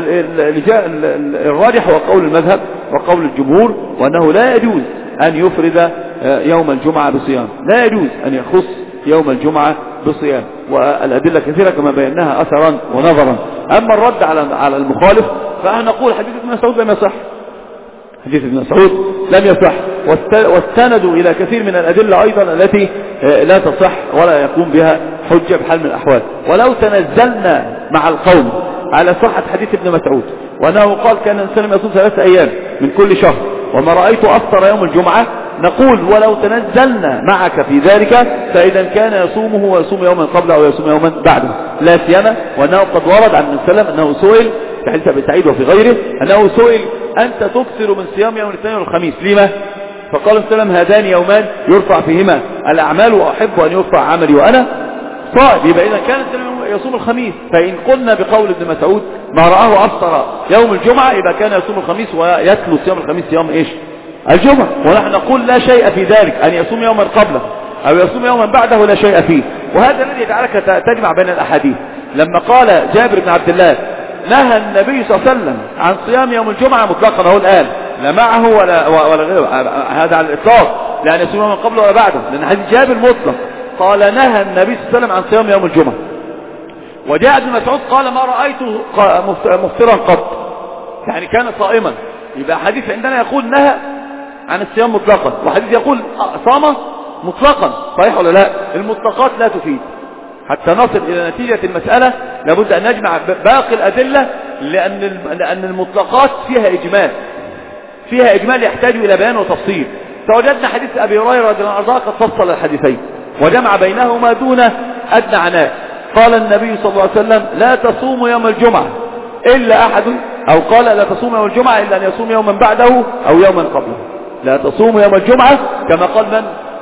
الراجح هو قول المذهب وقول الجمهور، وأنه لا يجوز أن يفرد يوم الجمعة بصيام، لا يجوز أن يخص يوم الجمعة بصيام، والأدلة كثيرة كما بيناها أثرا ونظرا. أما الرد على المخالف فأنا نقول حديث ابن مسعود لم يصح، حديث ابن مسعود لم يصح، واستندوا إلى كثير من الأدلة أيضا التي لا تصح ولا يقوم بها حجة بحال من الأحوال. ولو تنزلنا مع القوم على صحة حديث ابن مسعود وأنه قال كان الإنسان يصوم 3 أيام من كل شهر وما رأيت أفطر يوم الجمعة، نقول ولو تنزلنا معك في ذلك فإذا كان يصومه ويصوم يوما قبله أو يصوم يوما بعده، لا سيما وأنه قد ورد عن النبي صلى الله عليه وسلم أنه سئل في حديث أبي سعيد وفي غيره أنه سئل أنت تكثر من صيام يوم الاثنين والخميس لما؟ فقال النبي صلى الله عليه وسلم هذان يومان يرفع فيهما الأعمال وأحب أن يرفع عملي وأنا صائم. يبقى إذا كان يصوم الخميس، فإن قلنا بقول ابن مسعود ما رآه أفطر يوم الجمعة يبقى كان يصوم الخميس ويتلو صيام الخميس يوم إيش؟ الجمعة. ونحن نقول لا شيء في ذلك، أن يصوم يوما قبله أو يصوم يوما بعده لا شيء فيه. وهذا الذي يجعلك تجمع بين الأحاديث. لما قال جابر بن عبد الله نهى النبي صلى الله عليه وسلم عن صيام يوم الجمعة مطلقا، هو الآن لا معه ولا غيره، هذا على الإطلاق، لأن يصوم يوما قبله ولا بعده، لأن حديث جابر مطلق قال نهى النبي صلى الله عليه وسلم عن صيام يوم الجمعة. وجاء ابن مسعود قال ما رأيته مفطرا قط، يعني كان صائما. يبقى حديث عندنا يقول نهى عن الصيام مطلقا، وحديث يقول صام مطلقا، صحيح ولا لا؟ المطلقات لا تفيد. حتى نصل إلى نتيجة المسألة لابد أن نجمع باقي الأدلة، لأن المطلقات فيها إجمال يحتاج إلى بيان وتفصيل. فوجدنا حديث أبي هريرة رضي الله عنه قد فصل الحديثين وجمع بينهما دون أدنى عناء. قال النبي صلى الله عليه وسلم لا تصوم يوم الجمعة إلا أحد، أو قال لا تصوم يوم الجمعة إلا أن يصوم يوما بعده أو يوما قبله. لا تصوم يوم الجمعة كما قال من؟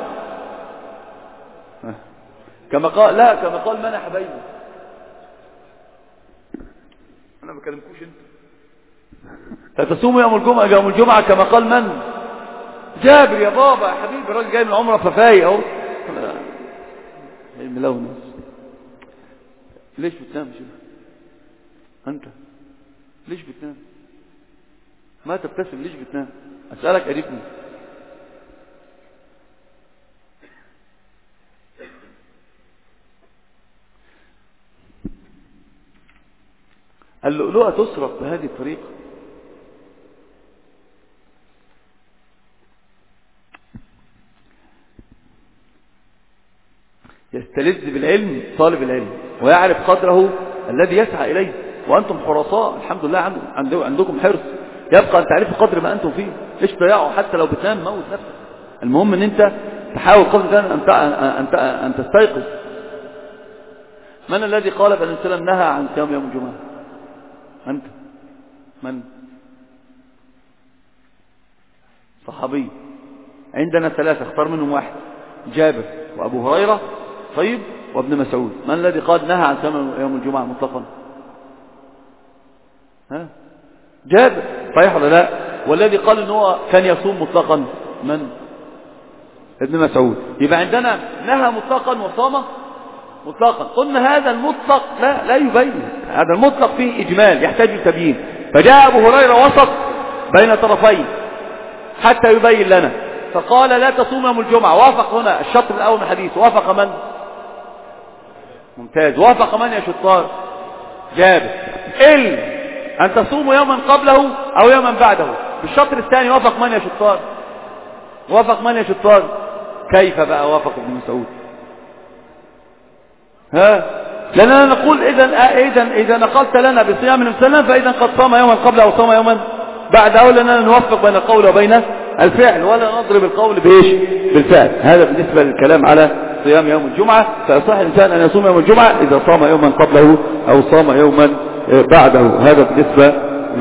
كما قال، لا كما قال من يا حبايبي، انا ما بكلمكوش انت. تصوموا يوم الجمعة كما قال من؟ جابر. يا بابا يا حبيبي، الراجل جاي من عمره ففايق اهو. ملونس. ليش بتنام شو انت؟ ليش بتنام؟ ما تبتسم، ليش بتنام؟ اسالك قريبني. اللؤلؤة تسرق بهذه الطريقة. يستلذ بالعلم طالب العلم ويعرف قدره الذي يسعى إليه، وأنتم حرصاء الحمد لله، عندكم حرص. يبقى أن تعرفوا قدر ما أنتم فيه. إيش تضيعوا؟ حتى لو بتنام موت نفسك. المهم أن أنت تحاول قدر أن تستيقظ. من الذي قال بأن الإنسان نهى عن صيام يوم الجمعة؟ أنت. من؟ صحابي. عندنا ثلاثة، اختار منهم واحد. جابر وأبو هريرة طيب وابن مسعود. من الذي قال نهى عن صيام يوم الجمعة مطلقا؟ ها؟ جابر. صحيح ولا لا؟ والذي قال ان هو كان يصوم مطلقا من؟ ابن مسعود. يبقى عندنا نهى مطلقا وصام مطلقا. قلنا هذا المطلق لا يبين، هذا المطلق فيه إجمال يحتاج لتبيين. فجاء أبو هريرة وسط بين طرفين حتى يبين لنا، فقال لا تصوم يوم الجمعة. وافق هنا الشطر الأول من الحديث. وافق من؟ ممتاز. وافق من يا شطار؟ جابر. أن تصوموا يوما قبله أو يوما بعده. بالشطر الثاني وافق من يا شطار؟ وافق من يا شطار؟ كيف بقى وافق ابن مسعود؟ ها؟ لأننا نقول إذا نقلت لنا بصيام المسلم فإذا قد صام يوما قبله أو صام يوما بعده، لأننا نوفق بين القول وبين الفعل، ولا نضرب القول بإيش؟ بالفعل. هذا بالنسبة للكلام على صيام يوم الجمعة. فيصح الإنسان أن يصوم يوم الجمعة إذا صام يوما قبله أو صام يوما بعده. هذا بالنسبة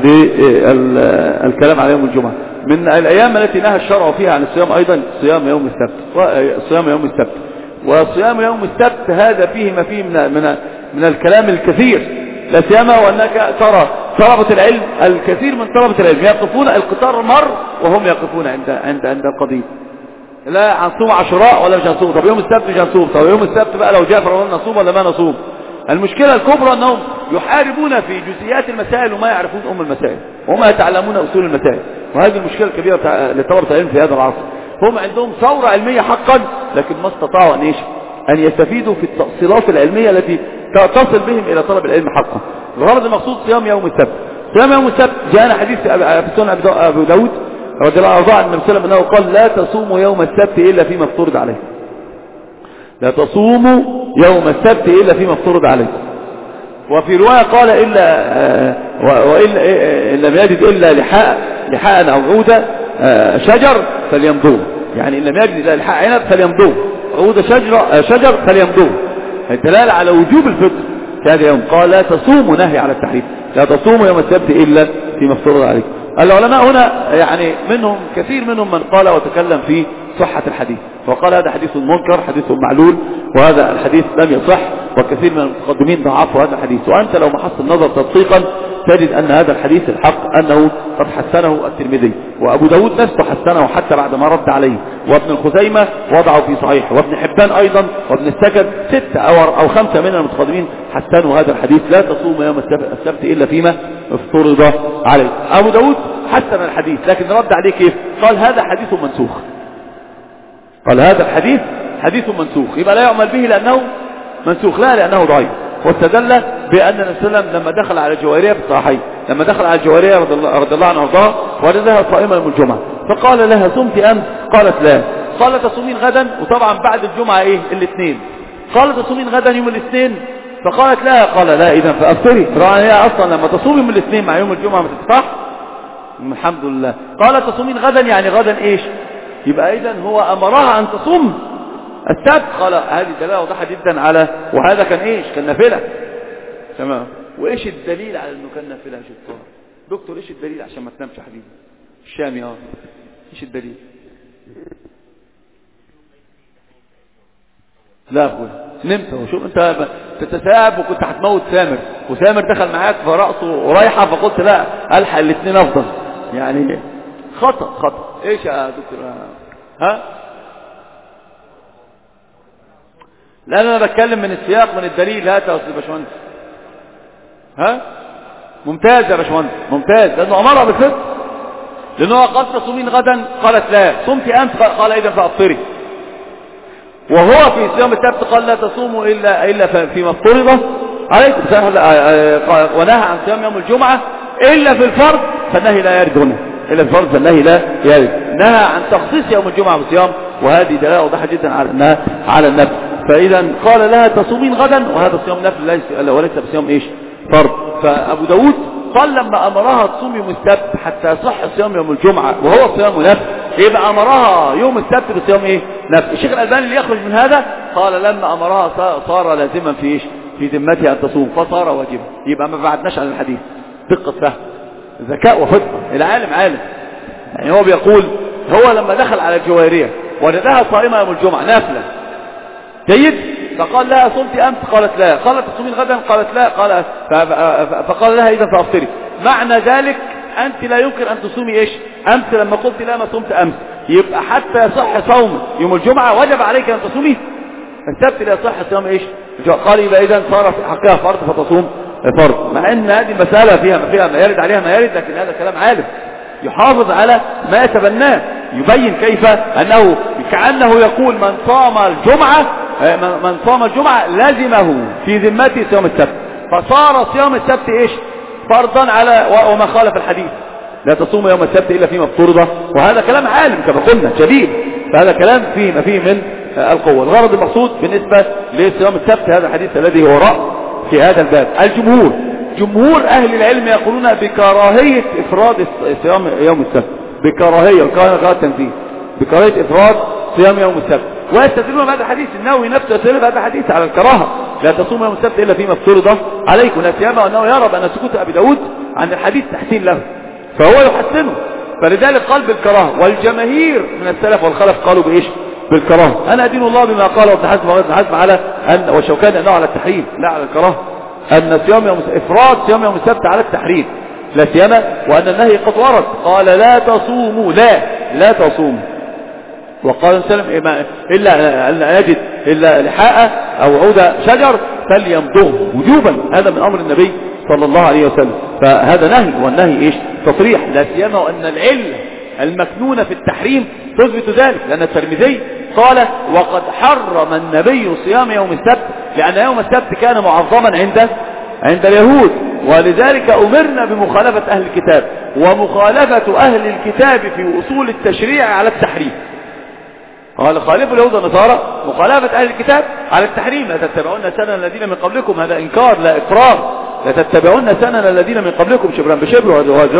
للكلام على يوم الجمعة. من الأيام التي نهى الشرع فيها عن الصيام أيضا صيام يوم السبت. وصيام يوم السبت هذا فيه ما فيه من الكلام الكثير، لا سيما وأنك ترى طلبة العلم، الكثير من طلبة العلم يقفون القطار مر وهم يقفون عند القضيب. لا هنصوم عاشوراء ولا مش هنصوم؟ طب يوم السبت مش هنصوم. طب يوم السبت بقى لو جاء فرعون نصوم ولا ما نصوم؟ المشكلة الكبرى أنهم يحاربون في جزئيات المسائل وما يعرفون المسائل وما يتعلمون أصول المسائل. وهذه المشكلة الكبيرة لطلبة العلم في هذا العصر. هم عندهم ثورة علمية حقا، لكن ما استطاعوا أن يستفيدوا في التأصيلات العلمية التي تصل بهم إلى طلب العلم حقا. الغرض المقصود صيام يوم السبت. صيام يوم السبت جاءنا حديث في سنن أبي داود رضي الله عنه عن النبي صلى الله عليه وسلم أنه قال لا تصوموا يوم السبت إلا فيما افترض عليكم. لا تصوموا يوم السبت إلا فيما افترض عليكم. وفي رواية قال إن لم يجد إلا لحاء أو عود شجر فليمضوه. يعني إن لم يجد إلا لحاء عنب فليمضوه، عود شجر فليمضوه. الدلالة على وجوب الفطر في هذا اليوم. قال لا تصوموا، نهي على التحريم، لا تصوموا يوم السبت إلا فيما افترض عليكم. العلماء هنا يعني كثير منهم من قال وتكلم في صحة الحديث، وقال هذا حديث منكر، حديث معلول، وهذا الحديث لم يصح، وكثير من المتقدمين ضعفوا هذا الحديث. وأنت لو محص النظر تدقيقا تجد أن هذا الحديث الحق أنه قد حسنه الترمذي، وأبو داود نفسه حسنه حتى بعد ما رد عليه، وابن الخزيمة وضعه في صحيح، وابن حبان أيضا، وابن السكن، 6 أو 5 من المتقدمين حسنوا هذا الحديث. لا تصوم يوم السبت إلا فيما افترض عليه. أبو داود حسن الحديث لكن رد عليه كيف؟ قال هذا حديث منسوخ. قال هذا الحديث حديث منسوخ، يبقى لا يعمل به لأنه منسوخ، لا لأنه ضعيف. واستدل بأن النبي صلى الله عليه وسلم لما دخل على الجوارية في الصحيحين، لما دخل على الجوارية رضي الله عنها وارضاها وجدها صائمة يوم الجمعة، فقال لها صمت أمس؟ قالت لا. قال تصومين غدا؟ وطبعا بعد الجمعة الاثنين. قال تصومين غدا يوم الاثنين؟ فقالت لا. قال لا إذا فأفطري. طبعا هي أصلا لما تصوم يوم الاثنين مع يوم الجمعة ما تتفح. الحمد لله. قال تصومين غدا يعني غدا ايش؟ يبقى اذا هو امرها ان تصوم السبت. قال هذه دلالة واضحة جدا على، وهذا كان ايش؟ كان نافلة. تمام. وايش الدليل على انه كان نافلة يا شطار؟ دكتور ايش الدليل عشان ما تنامش يا حبيبي؟ الشامي ايش الدليل؟ لا اقول نمت. وشوف انت تتساءب وكنت هتموت سامر، وسامر دخل معاك في رأسه ورايحة، فقلت لا ألحق الاثنين أفضل. يعني خطأ. ايش يا دكتور؟ ها؟ لا انا بتكلم من السياق، من الدليل. هات يا استاذ باشمهندس. ها؟ ممتاز يا باشمهندس، ممتاز. لانه امرها بالفطر، لانه قال تصومين غدا، قالت لا. صمت امس، قال اذا فافطري. وهو في صيام السبت قال لا تصوموا الا فيما افترض عليكم، ونهى عن صيام يوم الجمعه الا في الفرض، فالنهي لا يرد هنا. الا في الفرض فالنهي لا يرد. نهى عن تخصيص يوم الجمعه بالصيام، وهذه دلاله واضحه جدا على النفي. فاذا قال لها تصومين غدا، وهذا صيام نفل وليس بصيام ايش؟ فرض. فابو داود قال لما امرها تصوم يوم السبت حتى يصح صيام يوم الجمعه وهو صيام نفل، يبقى امرها يوم السبت بصيام ايه؟ نفل. الشيخ الالباني اللي يخرج من هذا قال لما امرها صار لازما في ايش؟ في ذمتها ان تصوم، فصار واجبا. يبقى ما بعدناش عن الحديث. دقه فهم، ذكاء وفطنه. العالم عالم. يعني هو بيقول هو لما دخل على الجويريه وجدها صائمه يوم الجمعه نافله، جيد، فقال لها صمت امس، قالت لا. قالت تصومين غدا، قالت لا. فقال لها اذا فافطري. معنى ذلك انت لا يمكن ان تصومي ايش؟ امس، لما قلت لا ما صمت امس، يبقى حتى يصح صوم يوم الجمعه وجب عليك ان تصومي السبت لا يصح صيام ايش؟ قال يبقى اذا صار في حقها فرض فتصوم فرض. مع ان هذه المساله فيها ما يرد عليها ما يرد، لكن هذا كلام عالم يحافظ على ما يتبناه، يبين كيف انه كأنه يقول من صام الجمعة لازمه في ذمته صيام السبت، فصار صيام السبت ايش؟ فرضا على وما خالف الحديث لا تصوم يوم السبت الا فيما افترض. وهذا كلام عالم كما قلنا شديد، فهذا كلام فيه ما فيه من القوة. الغرض المقصود بالنسبة لصيام السبت هذا الحديث الذي هو رأى في هذا الباب. جمهور أهل العلم يقولون بكراهية إفراد صيام يوم السبت، بكراهية، وكان تنزيه بكراهية إفراد صيام يوم السبت، ويستدلون بهذا الحديث. النووي نفسه يستدل بهذا الحديث على الكراهة، لا تصوم يوم السبت إلا فيما افترض عليكم، لا سيما أنه يرى بأن سكوت أبي داود عن الحديث تحسين له، فهو يحسنه، فلذلك قال بالكراهة. والجماهير من السلف والخلف قالوا بإيش؟ بالكراهة. أنا أدين الله بما قال ابن حزم على أن وشوكاني أنه على التحريم لا على الكراهة، أن إفراد صيام يوم السبت على التحريم لا سيما، وأن النهي قد ورد قال لا تصوموا، لا تصوموا. وقال سلم إلا أن يجد إلا لحاء أو عود شجر فليمضغه وجوبا، هذا من أمر النبي صلى الله عليه وسلم. فهذا نهي، والنهي إيش؟ تصريح، لا سيما وأن العلة المكنونة في التحريم تثبت ذلك، لأن الترمذي قال وقد حرم النبي صيام يوم السبت لأن يوم السبت كان معظما عند اليهود، ولذلك أمرنا بمخالفة أهل الكتاب، ومخالفة أهل الكتاب في أصول التشريع على التحريم. قال خالفوا اليهود والنصارى مخالفة أهل الكتاب على التحريم. لا تتبعون سنن الذين من قبلكم، هذا إنكار لا إقرار. لا تتبعون سنن الذين من قبلكم شبرا بشبر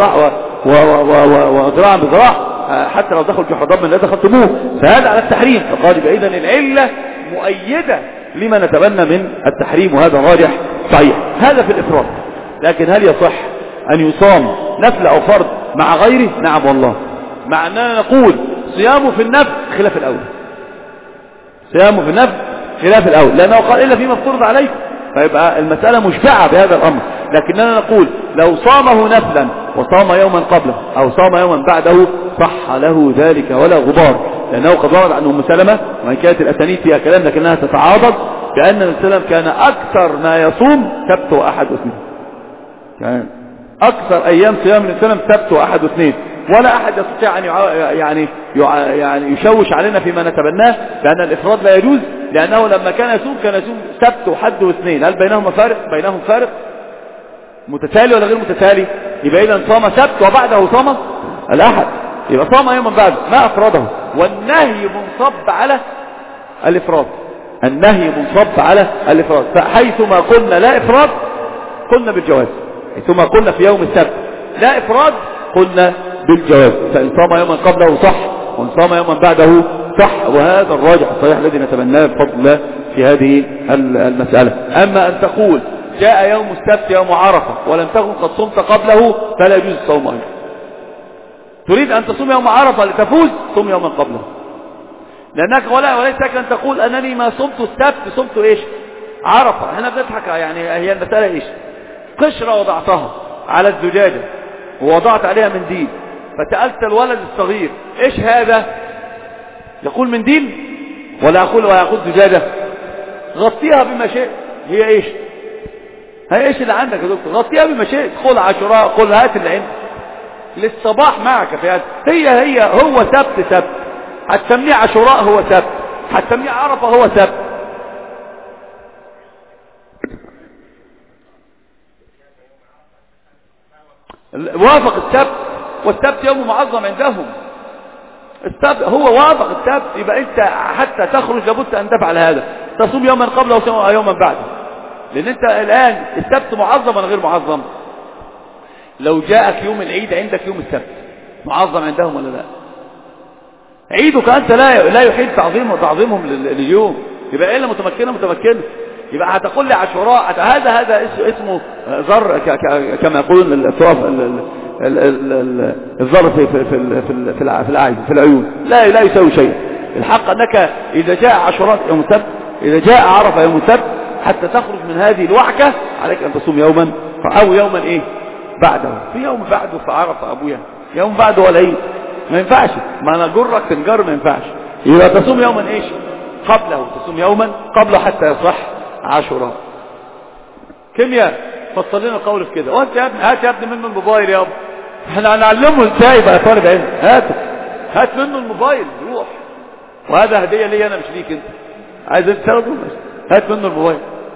وذراعا بذراع حتى لو دخلوا جحر ضب لا دخلتموه، فهذا على التحريم. فقال إذا العلة مؤيدة لما نتبنى من التحريم، وهذا راجح صحيح. هذا في الإفراد. لكن هل يصح أن يصام نفل أو فرض مع غيره؟ نعم والله، مع أننا نقول صيامه في النفل خلاف الأول، صيامه في النفل خلاف الأول، لأنه قال إلا فيما افترض عليكم، فيبقى المسألة مشبعة بهذا الأمر. لكننا نقول لو صامه نفلا وصام يوما قبله أو صام يوما بعده صح له ذلك ولا غبار، لأنه قد ورد عن أم سلمة، وإن كانت الأسانيد فيها كلام لكنها تتعارض، بأن أم سلمة كان أكثر ما يصوم سبت وأحد واثنين، كان أكثر أيام صيام أم سلمة سبت وأحد واثنين، ولا أحد يستطيع أن يعني يشوش علينا فيما نتبناه، لأن الإفراد لا يجوز، لأنه لما كان يصوم سبت وحد واثنين، هل بينهم فارق متتالي ولا غير متتالي؟ يبقى إذا صام سبت وبعده صام الأحد، يبقى صام يوما بعد ما أفرده. والنهي منصب على الإفراد، النهي منصب على الإفراد، فحيثما قلنا لا إفراد قلنا بالجواز، حيثما قلنا في يوم السبت لا إفراد قلنا بالجواز، فإن صام يوما قبله صح، وإن صام يوما بعده صح، وهذا الراجح الصحيح الذي نتبناه بفضل الله في هذه المسألة. أما أن تقول جاء يوم السبت يوم عرفة ولم تكن قد صمت قبله فلا يجوز الصوم أيضا. تريد أن تصوم يوم عرفة لتفوز، صوم يوما قبله. لأنك وليس لك أن تقول أنني ما صمت السبت، صمت إيش؟ عرفة. هنا بنضحك، يعني هي المسألة إيش؟ قشرة وضعتها على الزجاجة ووضعت عليها منديل، فسألت الولد الصغير إيش هذا؟ يقول منديل ولا يقول زجاجة؟ غطيها بما شئت. هي إيش؟ هي إيش اللي عندك يا دكتور؟ غطيها بما شئت، قل عاشوراء، قل هات اللي عندك للصباح معك في هذا. هي هو سبت، هتسميه عاشوراء هو سبت، هتسميه عرفة هو سبت. وافق السبت، والسبت يوم معظم عندهم. السبت هو وافق السبت، يبقى انت حتى تخرج لابد ان تفعل هذا، تصوم يوما قبله ويوما بعده. لان انت الان السبت معظم ولا غير معظم؟ لو جاءك يوم العيد عندك يوم السبت معظم عندهم ولا لا؟ عيدك انت لا يحيل تعظيمهم لليوم، يبقى الا متمكنه. يبقى هتقول لي عاشوراء، هذا اسمه ذر، كما يقولون التراب، الذر في العيون، لا يساوي شيء. الحق انك اذا جاء عاشوراء يوم السبت، اذا جاء عرفة يوم السبت، حتى تخرج من هذه الوعكة عليك ان تصوم يوما او يوما ايه بعده. في يوم بعده في عرفة ابويا، يوم بعده ولا ايه؟ ما ينفعش، ما انا جرك تنجر، ما ينفعش. يبقى تصوم يوما ايش قبله، تصوم يوما قبله حتى يصح عاشوراء. كيمياء فصل لنا القول في كده. وانت يا ابني هات يا ابني منه الموبايل يا ابني، احنا هنعلمه ازاي بقى طالب علم. هات منه الموبايل روح، وهذا هديه لي انا مش ليك انت، عايز انت تاخده هات منه الموبايل.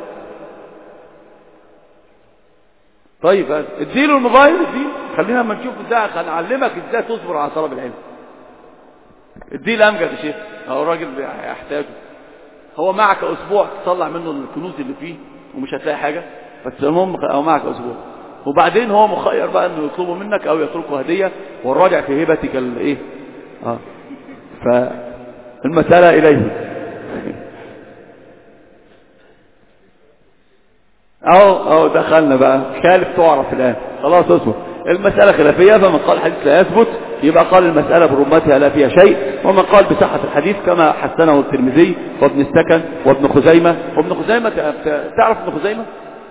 طيب اديله الموبايل، خلينا اما نشوف ازاي هنعلمك ازاي تصبر على طلب العلم. اديه الامجد يا شيخ، هو الراجل هيحتاجه. هو معك اسبوع تطلع منه الكنوز اللي فيه ومش هتلاقي حاجه، بس المهم او معك اسبوع، وبعدين هو مخير بقى انه يطلبه منك او يتركه هديه، والراجع في هبتك الايه. فالمساله اليه. اهو دخلنا بقى خالف تعرف الان، خلاص اصبر. المسألة خلافية، فمن قال الحديث لا يثبت يبقى قال المسألة برمتها لا فيها شيء، ومن قال بصحة الحديث كما حسنه الترمذي وابن السكن وابن خزيمة. وابن خزيمة تعرف ابن خزيمة؟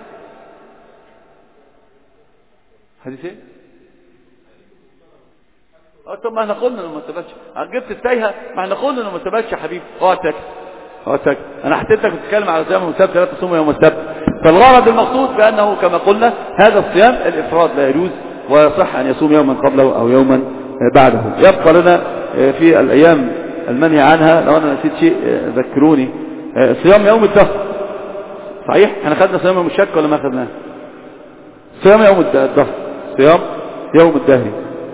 حديث ايه؟ طب ما احنا قلنا انه ما ثبتش، جبت التايهة، ما احنا قلنا انه ما ثبتش يا حبيبي. هو ساكت. انا حسيتك بتتكلم على صيام يوم السبت، لا تصوم يوم السبت. فالغرض المقصود بانه كما قلنا هذا الصيام الافراد لا يجوز، ويصح ان يصوم يوما قبله او يوما بعده. يبقى لنا في الايام المنهي عنها، لو انا نسيت شيء ذكروني، صيام يوم الدهر. صحيح احنا خدنا صيام يوم الشك ولا ما خدناه؟ صيام يوم الدهر، صيام يوم الدهر،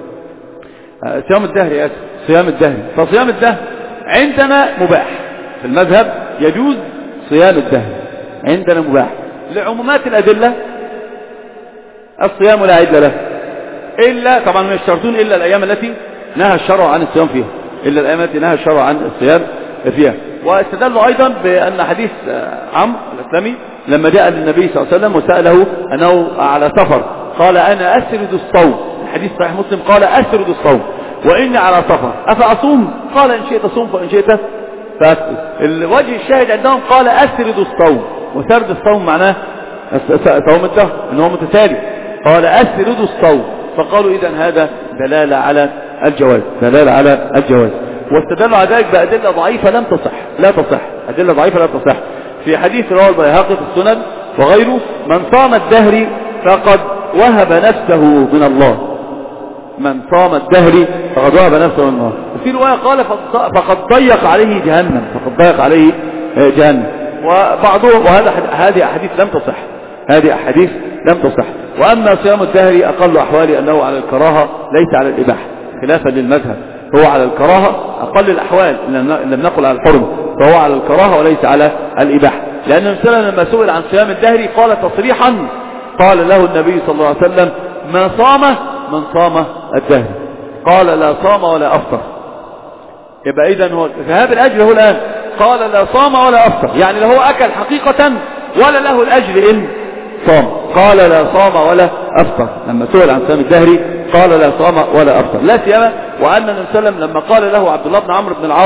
صيام الدهر يا اسف، صيام الدهر. فصيام الدهر عندنا مباح في المذهب، يجوز صيام الدهر عندنا مباح لعمومات الأدلة. الصيام لا عدة له، إلا طبعا ما يشترطون إلا الأيام التي نهى الشرع عن الصيام فيها، إلا الأيام التي نهى الشرع عن الصيام فيها. واستدلوا أيضا بأن حديث عمرو الأسلمي لما جاء للنبي صلى الله عليه وسلم وسأله أنه على سفر، قال أنا أسرد الصوم، الحديث صحيح مسلم، قال أسرد الصوم وإني على سفر أفأصوم؟ قال إن شئت صوم وإن شئت فأسرد. الوجه الشاهد عندهم قال أسرد الصوم، وسرد الصوم معناه صوم الدهر إنه متتالي، قال أسرد الصوم. فقالوا إذن هذا دلالة على الجواز، دلالة على الجواز. واستدلوا على ذلك بأدلة ضعيفة لا تصح، أدلة ضعيفة لا تصح. في حديث رواه البيهقي في السنن وغيره: من صام الدهر فقد وهب نفسه من الله، من صام الدهر فقد وهب نفسه من الله. وفي رواية قال فقد ضيق عليه جهنم، فقد ضيق عليه جهنم. وبعضهم، هذه أحاديث لم تصح، هذه أحاديث لم تصح. وأما صيام الدهر أقل أحوالي أنه على الكراهة ليس على الإباحة، خلافا للمذهب هو على الكراهة أقل الأحوال، إن لم نقل على الحرم، فهو على الكراهة وليس على الإباحة. لأن الرسول لما سئل عن صيام الدهر قال تصريحا، قال له النبي صلى الله عليه وسلم: من صام الدهر، قال لا صام ولا أفطر. يبقى إذن هو ذهاب الأجر هو الآن، قال لا صام ولا أفطر، يعني لا هو أكل حقيقة ولا له الأجر إن صام. قال لا صام ولا أفطر لما سئل عن صيام الدهر، قال لا صام ولا أفطر. لا سيما وأن النبي صلى الله عليه وسلم لما قال له عبد الله بن عمرو بن العاص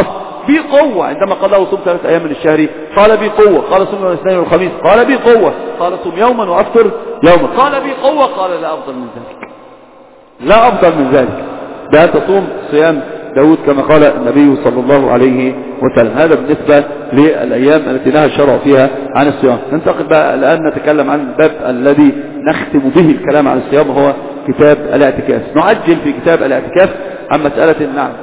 بقوة. عندما قال له صم 3 أيام من الشهر قال بقوة. قال صم الاثنين والخميس قال بقوة. قال صم يوما وأفطر يوما قال بقوة. قال لا أفضل من ذلك، لا أفضل من ذلك، بأن تصوم صيام داود كما قال النبي صلى الله عليه وسلم. هذا بالنسبة للأيام التي نهى الشرع فيها عن الصيام. ننتقل بقى الآن نتكلم عن الباب الذي نختم به الكلام عن الصيام، وهو كتاب الاعتكاف. نعجل في كتاب الاعتكاف عن مسألة النعم.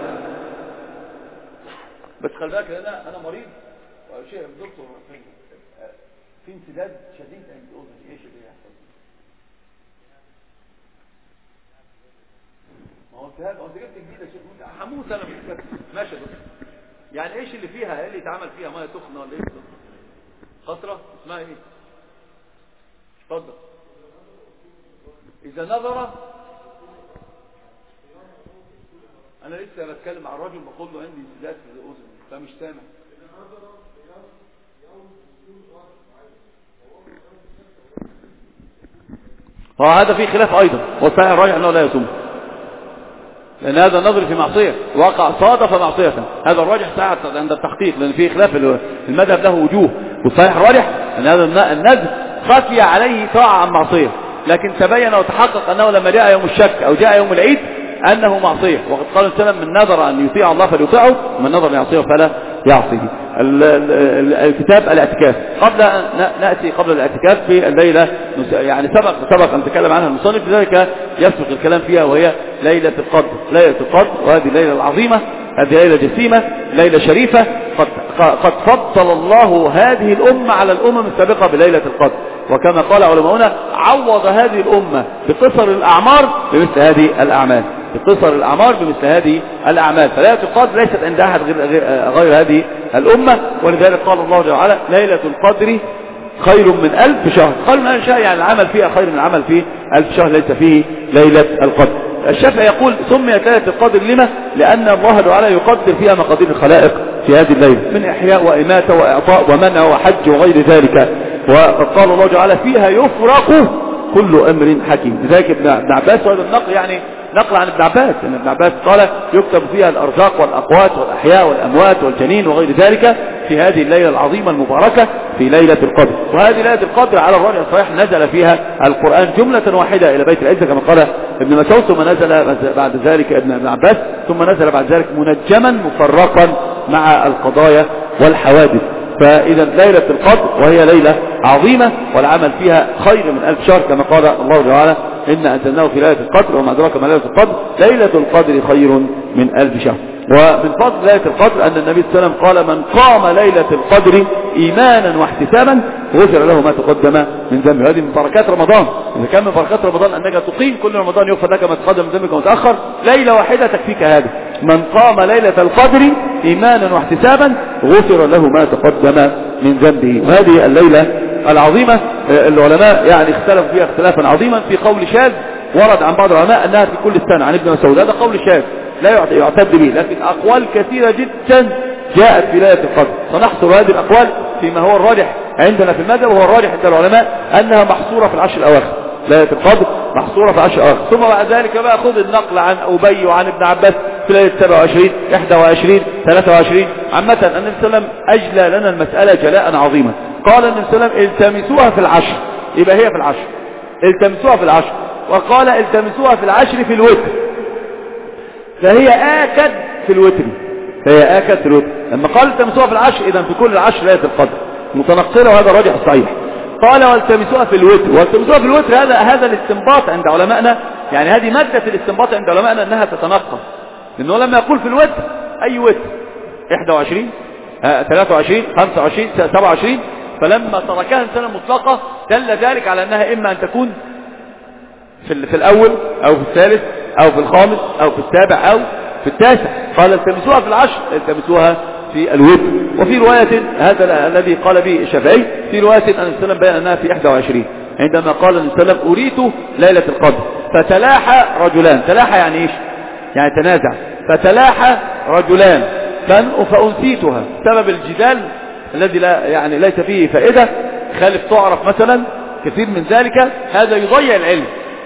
بس خلي بالك أنا مريض وشيء دكتور في انسداد شديد عند أذني، ايش اللي يحصل؟ ما هو انت جبت جديده شيخ حموس انا ماشي بس يعني ايش اللي فيها؟ ايه اللي اتعمل فيها؟ ميه سخنه ولا ايه؟ قطره اسمها ايه؟ اتفضل. اذا نظر، انا لسه بتكلم مع الراجل بقول له عندي انسداد في الاذن فمش سامع. هذا فيه خلاف ايضا، والصحيح الراجح انه لا يصوم، لأن هذا النظر في معصية وقع صادف معصية. هذا الراجح ساعة عند التحقيق، لأن فيه خلاف المذهب له وجوه، والصحيح الراجح أن هذا النذر خفي عليه طاعة عن معصية، لكن تبين وتحقق أنه لما جاء يوم الشك أو جاء يوم العيد أنه معصية. وقد قال السلام من نذر أن يطيع الله فليطيعه، ومن نذر يعصيه فلا يعصيه. الكتاب الاعتكاف. قبل أن نأتي قبل الاعتكاف في الليلة، يعني سبق أن تكلم عنها المصنف، لذلك يسبق الكلام فيها، وهي ليلة القدر. ليلة القدر، وهذه الليلة العظيمة، هذه ليلة جسيمة، ليلة شريفة. قد فضل الله هذه الأمة على الأمم السابقة بليلة القدر، وكما قال علماؤنا عوض هذه الأمة بقصر الأعمار بمثل هذه الأعمال، بقصر الأعمار بمثل هذه الأعمال. فليلة القدر ليست عند أحد غير هذه الأمة، ولذلك قال الله جل وعلا ليلة القدر خير من 1000 شهر. خير من 1000 شهر يعني العمل فيها خير من العمل في 1000 شهر ليس فيه ليلة القدر. الشافعي يقول سميت ليلة القدر لما؟ لأن الله تعالى يقدر فيها مقادير الخلائق في هذه الليلة، من إحياء وإماتة وإعطاء ومنع وحج وغير ذلك. وقد قال الله تعالى فيها يفرق كل أمر حكيم. لذلك ابن عباس، وهذا النقل يعني نقل عن ابن عباس، ان ابن عباس قال يكتب فيها الأرزاق والأقوات والأحياء والأموات والجنين وغير ذلك في هذه الليلة العظيمة المباركة في ليلة القدر. وهذه ليلة القدر على الراجح الصحيح نزل فيها القرآن جملة واحدة إلى بيت العزة كما قال ابن مسعود، ثم نزل بعد ذلك ابن عباس، ثم نزل بعد ذلك منجما مفرقا مع القضايا والحوادث. فإذا ليلة القدر وهي ليلة عظيمة والعمل فيها خير من 1000 شهر كما قال الله تعالى إن أنزلناه في ليلة القدر وما أدراك ما ليلة القدر ليلة القدر خير من 1000 شهر. ومن فضل ليلة القدر أن النبي صلى الله عليه وسلم قال من قام ليلة القدر إيمانا واحتسابا غفر له ما تقدم من ذنبه. هذه من بركات رمضان. إذا كان من بركات رمضان أنك تقيم كل رمضان يغفر لك ما تقدم من ذنبك وما تأخر، ليلة واحدة تكفيك هذا. من قام ليلة القدر إيمانا واحتسابا غفر له ما تقدم من ذنبه. وهذه الليلة العظيمة العلماء يعني اختلفوا فيها اختلافا عظيما. في قول شاذ ورد عن بعض العلماء أنها في كل سنة عن ابن مسعود، هذا قول شاذ لا يعتد به، لكن أقوال كثيرة جدا جاءت في ليلة القدر. سنحصر هذه الأقوال فيما هو الراجح عندنا في المذهب، وهو الراجح عند العلماء أنها محصورة في العشر الأواخر. ليلة القدر محصورة في العشر الأواخر. ثم بعد ذلك بقى خذ النقل عن أبي وعن ابن عباس في ليلة 27 21 23. عامة النبي صلى الله عليه وسلم أجلى لنا المسألة جلاء عظيما. قال النبي صلى الله عليه وسلم التمسوها في العشر، يبقى هي في العشر، التمسوها في العشر. وقال التمسوها في العشر في الوتر، فهي آكد في الوتر، فهي آكد في الوتر. لما قال التمسوها في العشر إذا في كل العشر ليلة القدر متنقلة، وهذا الراجح الصحيح. قال والتمسوها في الوتر، والتمسوها في الوتر هذا الاستنباط عند علمائنا، يعني هذه مادة الاستنباط عند علمائنا أنها تتنقل، لأنه لما يقول في الوتر أي وتر 21 23 25 27، فلما تركها سنة مطلقة دل ذلك على أنها إما أن تكون في الأول أو في الثالث أو في الخامس أو في السابع أو في التاسع. قال التمسوها في العشر، التمسوها في الوتر. وفي رواية هذا الذي قال به الشافعي، في رواية أن السلام بيان أنها في 21 عندما قال السلام أريت ليلة القدر فتلاحى رجلان. تلاحى يعني إيش؟ يعني تنازع. فتلاحى رجلان فأنسيتها، سبب الجدال الذي لا يعني ليس فيه فائدة، خالف تعرف مثلا كثير من ذلك، هذا يضيع العلم.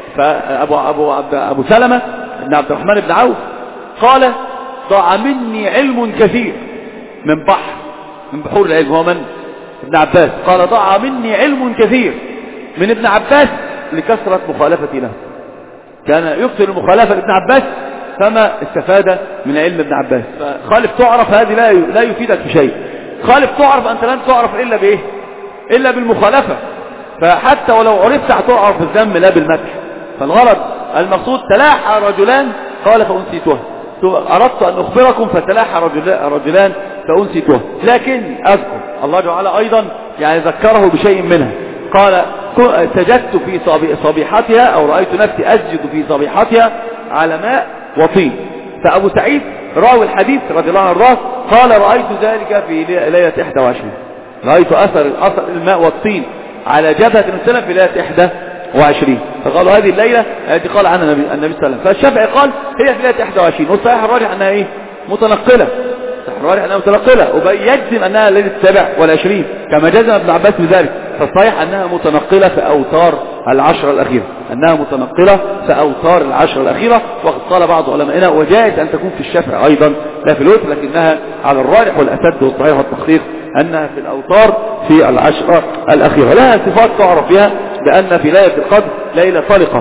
فأبو سلمة بن عبد الرحمن بن عوف قال ضاع مني علم كثير من بحر من بحور العلم، هو من؟ ابن عباس. قال ضاع مني علم كثير من ابن عباس لكثرة مخالفتي له. كان يكثر المخالفة لابن عباس فما استفاد من علم ابن عباس. فخالف تعرف هذه لا يفيدك بشيء. خالف تعرف أنت لن تعرف إلا بإيه؟ إلا بالمخالفة. فحتى ولو عرفت هتعرف بالذم لا بالمدح. فالغرض المقصود تلاحى رجلان قال فأنسيتها، أردت أن أخبركم فتلاحى رجلان فأنسيتها. لكن أذكر الله تعالى أيضا يعني ذكره بشيء منها. قال سجدت في صبيحتها أو رأيت نفسي أسجد في صبيحتها على ماء وطين. فأبو سعيد راوي الحديث رضي الله عنه قال رأيت ذلك في ليلة 21. رأيت أثر الماء والطين على جبهة السلام في ليلة 21. فقالوا هذه الليلة التي قال عنها النبي صلى الله عليه وسلم. فالشافعي قال هي في ليلة 21، والصحيح الراجح أنها إيه؟ متنقلة. صحيح الراجح أنها متنقلة، ويجزم أنها ليلة 27 كما جزم ابن عباس بذلك. فالصحيح أنها متنقلة في أوتار العشر الأخيرة، أنها متنقلة في أوتار العشر الأخيرة. وقد قال بعض علمائنا وجائز أن تكون في الشافعي أيضا لا في الوتر، لكنها على الراجح والأسد والصحيح والتحقيق أنها في الأوتار في العشر الأخيرة. لها صفات تعرف بها بأن في ليلة القدر ليلة طلقة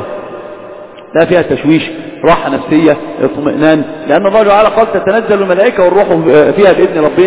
لا فيها تشويش، راحة نفسية، اطمئنان، لأن الله تعالى قال تتنزل الملائكة والروح فيها بإذن ربهم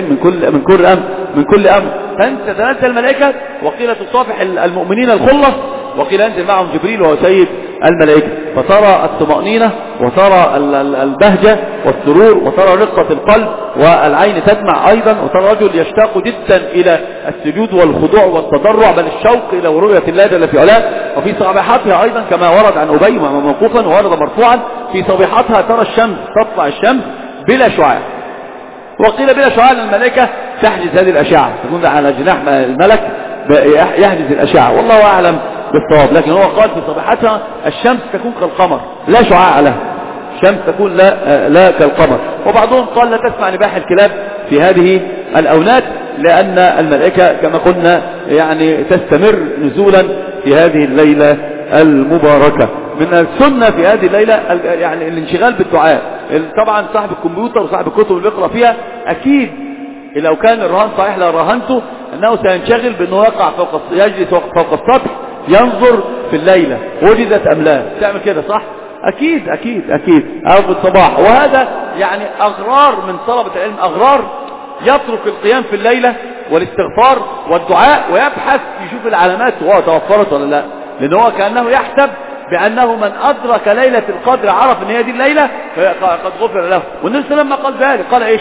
من كل أمر. فأنت تتنزل الملائكة وقيل تصافح المؤمنين الخلص، وقيل أنزل معهم جبريل وهو سيد الملائكة. فترى الطمأنينة وترى البهجة والسرور وترى رقة القلب والعين تدمع أيضا، وترى رجل يشتاق جدا إلى السجود والخضوع والتضرع بل الشوق إلى رؤية الله جل في علاه. وفي صبيحتها أيضا كما ورد عن أبي موقوفا وورد مرفوعا في صبيحتها ترى الشمس تطلع الشمس بلا شعاع، وقيل بلا شعاع الملائكة تحجز هذه الأشعة، تكون على جناح الملك يحجز الأشعة، والله أعلم بالصواب. لكن هو قال في صبيحتها الشمس تكون كالقمر لا شعاع لها، الشمس تكون لا كالقمر. وبعضهم قال لا تسمع نباح الكلاب في هذه الأونات، لأن الملائكة كما قلنا يعني تستمر نزولا في هذه الليلة المباركة. من السنة في هذه الليلة يعني الانشغال بالدعاء. طبعا صاحب الكمبيوتر وصاحب الكتب اللي بيقرأ فيها أكيد لو كان الرهان صحيح لو راهنته أنه سينشغل بأنه يقع يجلس فوق السطح ينظر في الليلة وجدت أم لا. تعمل كده صح؟ أكيد أكيد أكيد أو في الصباح. وهذا يعني أغرار من طلبة العلم، أغرار يترك القيام في الليلة والاستغفار والدعاء ويبحث يشوف العلامات وهو توفرت ولا لا، لأنه كأنه يحسب بأنه من أدرك ليلة القدر عرف أن هي دي الليلة قد غفر له. والنبي صلى الله عليه وسلم قال ذلك، قال إيش؟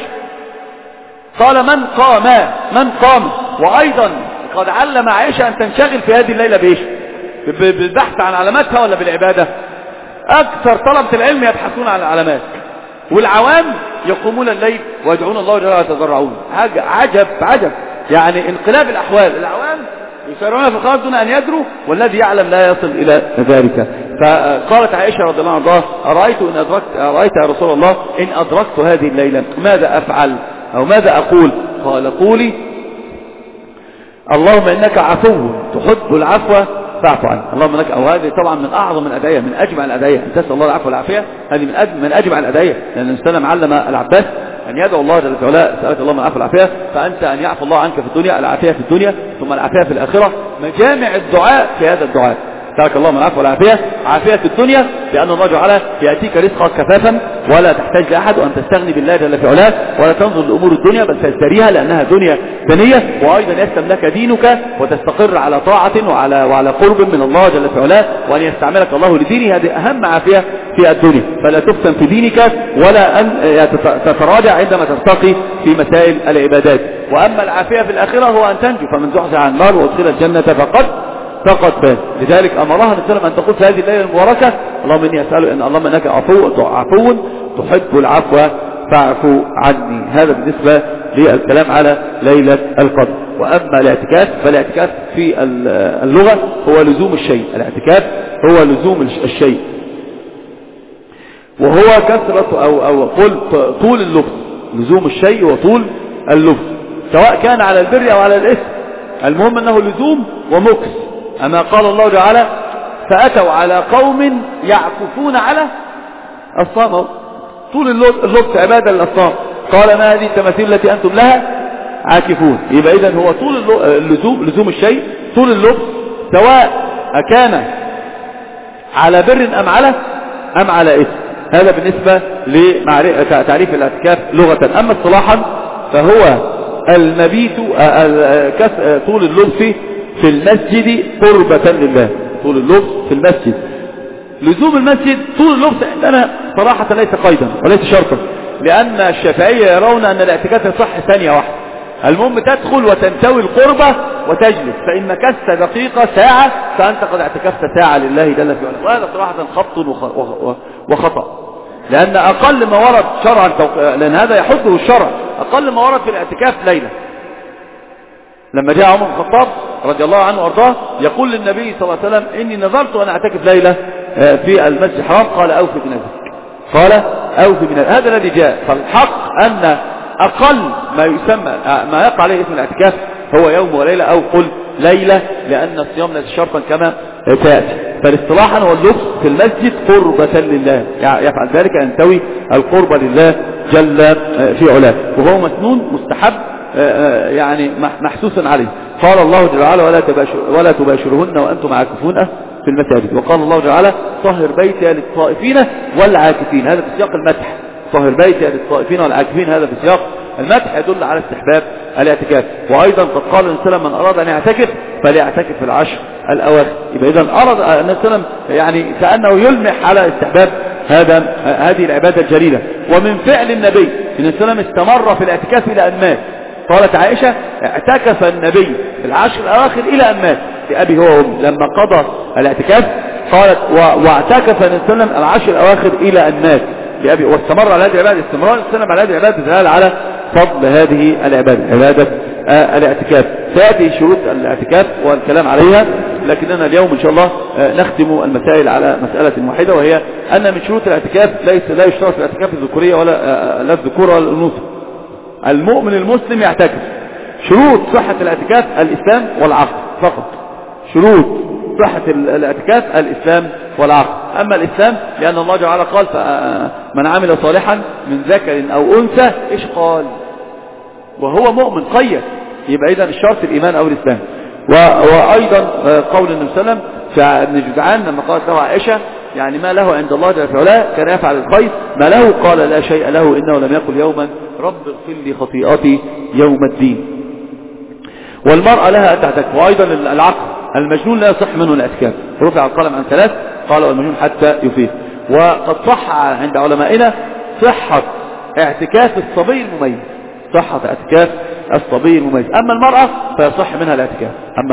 قال من قام. وأيضا قد علم عائشة أن تنشغل في هذه الليلة بإيش؟ بالبحث عن علاماتها ولا بالعبادة؟ أكثر طلبة العلم يبحثون عن العلامات، والعوام يقومون الليل ويدعون الله جل وعلا ويتضرعون. عجب يعني انقلاب الأحوال. العوام يسيرون في الخيرات دون أن يدروا، والذي يعلم لا يصل إلى ذلك. فقالت عائشة رضي الله عنها أرأيت يا رسول الله إن أدركت هذه الليلة ماذا أفعل أو ماذا أقول؟ قال قولي اللهم إنك عفو تحب العفو فاعف عنه. اللهم انك، او هذه طبعا من اعظم الادعيه، من اجمع الادعيه، ان تسال الله العفو والعافيه. هذه من اجمع الادعيه، لان النبي صلى الله عليه وسلم علم العباس ان يدعو الله جل وعلا سالك اللهم العفو والعافيه، فانت ان يعفو الله عنك في الدنيا، العافيه في الدنيا ثم العافيه في الاخره. مجامع الدعاء في هذا الدعاء، سالك اللهم العفو والعافيه، عافيه في الدنيا بان الله تعالى ياتيك رزقك كفافا ولا تحتاج لاحد، وان تستغني بالله جل في علاه ولا تنظر لامور الدنيا بل تزدريها لانها دنيا دنيه. وايضا يسلم لك دينك وتستقر على طاعه وعلى قرب من الله جل في علاه، وان يستعملك الله لدينه. هذه اهم عافيه في الدنيا، فلا تفتن في دينك ولا ان تتراجع عندما ترتقي في مسائل العبادات. واما العافيه في الاخره هو ان تنجو، فمن زحزح عن النار وادخل الجنه فقد فاز. لذلك امرها النبي صلى الله عليه وسلم ان تقول في هذه الليله المباركه اللهم اني اسالك ان اللهم انك عفو تحب العفو فاعف عني. هذا بالنسبه للكلام على ليله القدر. واما الاعتكاف فالاعتكاف في اللغه هو لزوم الشيء. الاعتكاف هو لزوم الشيء، وهو كثره او طول اللبس، لزوم الشيء وطول اللبس، سواء كان على البر او على الاثم. المهم انه لزوم ومكس. أما قال الله تعالى فأتوا على قوم يعكفون على الصنم، طول اللبس عبادة للأصنام. قال ما هذه التماثيل التي أنتم لها عاكفون. يبقى إذن هو طول لزوم الشيء، طول اللبس، سواء أكان على بر أم على إثم. هذا بالنسبة لتعريف الاعتكاف لغة. أما اصطلاحا فهو المبيت طول اللبس في المسجد قربة لله. طول اللبس في المسجد، لزوم المسجد طول اللبس عندنا صراحة ليس قيدا وليس شرطا، لأن الشافعية يرون أن الاعتكاف يصح ثانية واحدة. المهم تدخل وتنتوي القربة وتجلس، فإن مكثت دقيقة ساعة فأنت قد اعتكفت ساعة لله جل في علاه. وهذا صراحة خط وخطأ، لأن أقل ما ورد شرعا، لأن هذا يحده الشرع، أقل ما ورد في الاعتكاف ليلة. لما جاء عمر بن الخطاب رضي الله عنه وارضاه يقول للنبي صلى الله عليه وسلم: إني نظرت أن أعتكف ليلة في المسجد الحرام. قال: أوفي بنذرك. قال: أوفي بنذرك. هذا الذي جاء. فالحق أن أقل ما يقع عليه اسم الاعتكاف هو يوم وليلة، أو قل ليلة، لأن الصيام ليس شرطا كما سيأتي. فالاصطلاحا هو اللبس في المسجد قربة لله، يفعل ذلك ينتوي القربة لله جل في علاه، وهو مسنون مستحب يعني محسوسا عليه. قال الله جل وعلا: ولا تباشرهن وأنتم عاكفون في المساجد. وقال الله جل وعلا: طهر بيتي للطائفين والعاكفين. هذا بسياق المدح. طهر بيتي للطائفين والعاكفين هذا بسياق المدح يدل على استحباب الاعتكاف. وأيضا قد قال النبي صلى الله عليه وسلم: من أراد أن يعتكف فليعتكف في العشر الأواخر. يبقى إذا أراد النبي صلى الله عليه وسلم يعني كأنه يلمح على استحباب هذه العبادة الجليلة. ومن فعل النبي إن النبي صلى الله عليه وسلم استمر في الاعتكاف إلى أن مات. قالت عائشة: اعتكف النبي في العشر الأواخر إلى أن مات، لأبي هو وأمي. لما قضى الاعتكاف قالت: واعتكف النبي صلى الله عليه وسلم العشر الأواخر إلى أن مات لأبي. واستمر على هذه العبادة. استمرار النبي صلى الله عليه وسلم على هذه العبادة دلالة على فضل هذه العبادة، عبادة الاعتكاف. سيأتي شروط الاعتكاف والكلام عليها، لكننا اليوم إن شاء الله نختم المسائل على مسألة واحدة، وهي أن من شروط الاعتكاف لا يشترط في الاعتكاف الذكورية ولا الذكور ولا الأنوثة. المؤمن المسلم يعتكف. شروط صحة الاعتكاف الإسلام والعقد فقط. شروط صحة الاعتكاف الإسلام والعقد. أما الإسلام لأن الله جل وعلا قال: من عمل صالحا من ذكر أو أنثى، إيش قال؟ وهو مؤمن قيد. يبقى إذن الشرط الإيمان أو الإسلام. وأيضا قول النبي صلى الله عليه وسلم في ابن جدعان لما قالت له عائشة يعني ما له عند الله جل في علاه كان يفعل الخير، ما له؟ قال: لا شيء له، إنه لم يقل يوما رب اغفر لي خطيئتي يوم الدين. والمرأة لها أن تعتكف. وأيضا العقل، المجنون لا يصح منه الاعتكاف. رفع القلم عن ثلاث، قال: والمجنون حتى يفيق. وقد صح عند علمائنا صحة اعتكاف الصبي المميز، صحة اعتكاف الصبي المميز. أما المرأة فيصح منها الاعتكاف.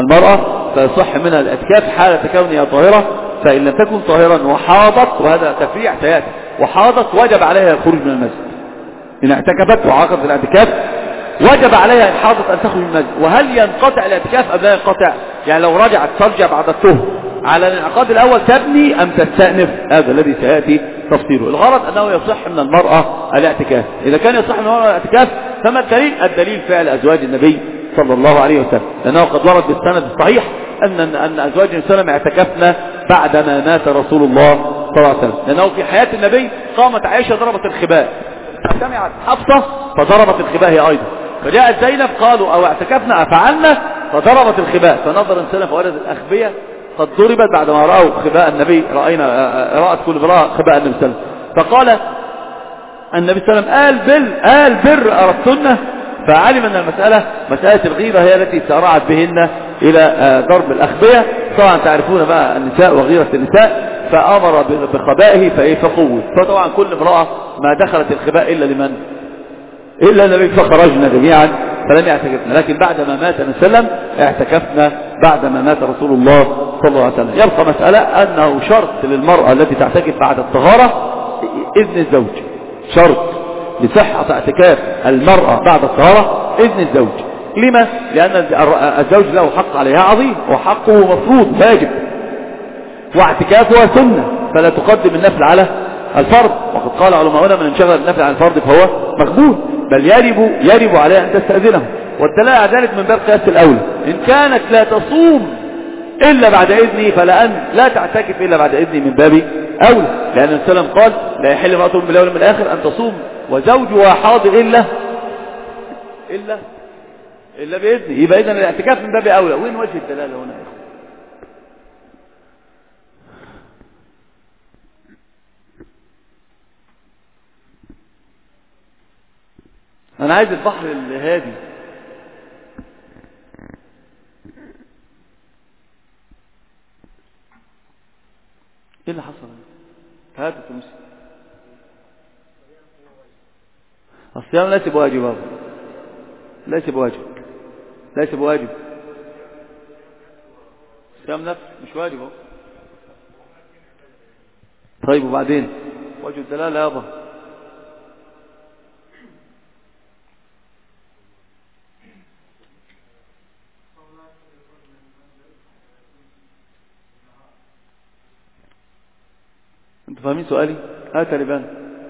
حالة كونها طاهرة، فإن لم تكن طاهرا وحاضت، وهذا تفريع سيأتي، وحاضت وجب عليها الخروج من المسجد. إن اعتكفت وعقدت الاعتكاف وجب عليها إن حاضت أن تخرج من المسجد. وهل ينقطع الاعتكاف أم لا ينقطع؟ يعني لو رجعت ترجع بعد الطهر على الانعقاد الأول تبني أم تستأنف؟ هذا الذي سيأتي تفصيله. الغرض أنه يصح من المرأة الاعتكاف. إذا كان يصح من المرأة الاعتكاف فما الدليل؟ الدليل فعل أزواج النبي صلى الله عليه وسلم، لأنه قد ورد بالسند الصحيح أن أزواج النبي صلى الله عليه وسلم اعتكفنا بعدما مات رسول الله صلى الله عليه وسلم. لأنه في حياة النبي قامت عائشة ضربت الخباء، سمعت حفصة فضربت الخباء هي أيضا، فجاءت زينب قالوا: أو اعتكفنا أفعلنا، فضربت الخباء. فنظر السلف فوجد الأخبية قد ضربت بعدما رأوا خباء النبي. رأت كل امرأة خباء النبي صلى الله عليه وسلم. فقال النبي صلى الله عليه وسلم: آل بر أردتن. فعلم أن المسألة مسألة الغيبة هي التي سارعت بهن إلى ضرب الأخبية. طبعا تعرفون بقى النساء وغيرة النساء، فأمر بخبائه فقوت. فطبعا كل امرأة ما دخلت الخباء إلا لمن؟ إلا النبي، فخرجنا جميعا فلم يعتكفنا. لكن بعدما مات النبي صلى الله عليه وسلم اعتكفنا بعدما مات رسول الله صلى الله عليه وسلم. يبقى مسألة أنه شرط للمرأة التي تعتكف بعد الطهارة إذن الزوج. شرط لصحة اعتكاف المرأة بعد الطهارة إذن الزوج. لما؟ لأن الزوج له حق عليها عظيم، وحقه مفروض واجب، واعتكافها سنة، فلا تقدم النفل على الفرض. وقد قال علماؤنا: من انشغل بالنفل عن الفرض فهو مقبول، بل يجب عليها أن تستأذنه. والدلالة على ذلك من باب قياس الأولى. إن كانت لا تصوم إلا بعد إذني لا تعتكف إلا بعد إذني من باب أولى، لأن النبي صلى الله عليه وسلم قال: لا يحل امرأة باليوم الآخر أن تصوم وزوجها حاضر إلا إلا بإذنه. يبقى إذن الاعتكاف من باب أولى. وين وجه الدلالة هنا يا إخوة؟ أنا عايز البحر الهادي. إيه اللي حصل؟ هاتوا تمسك. الصيام ليس بواجب هذا، ليس بواجب، ليس بواجب. الصيام نفس مش واجب اهو. طيب وبعدين وجه الدلالة يابا. انتوا فاهمين سؤالي؟ هات لبان.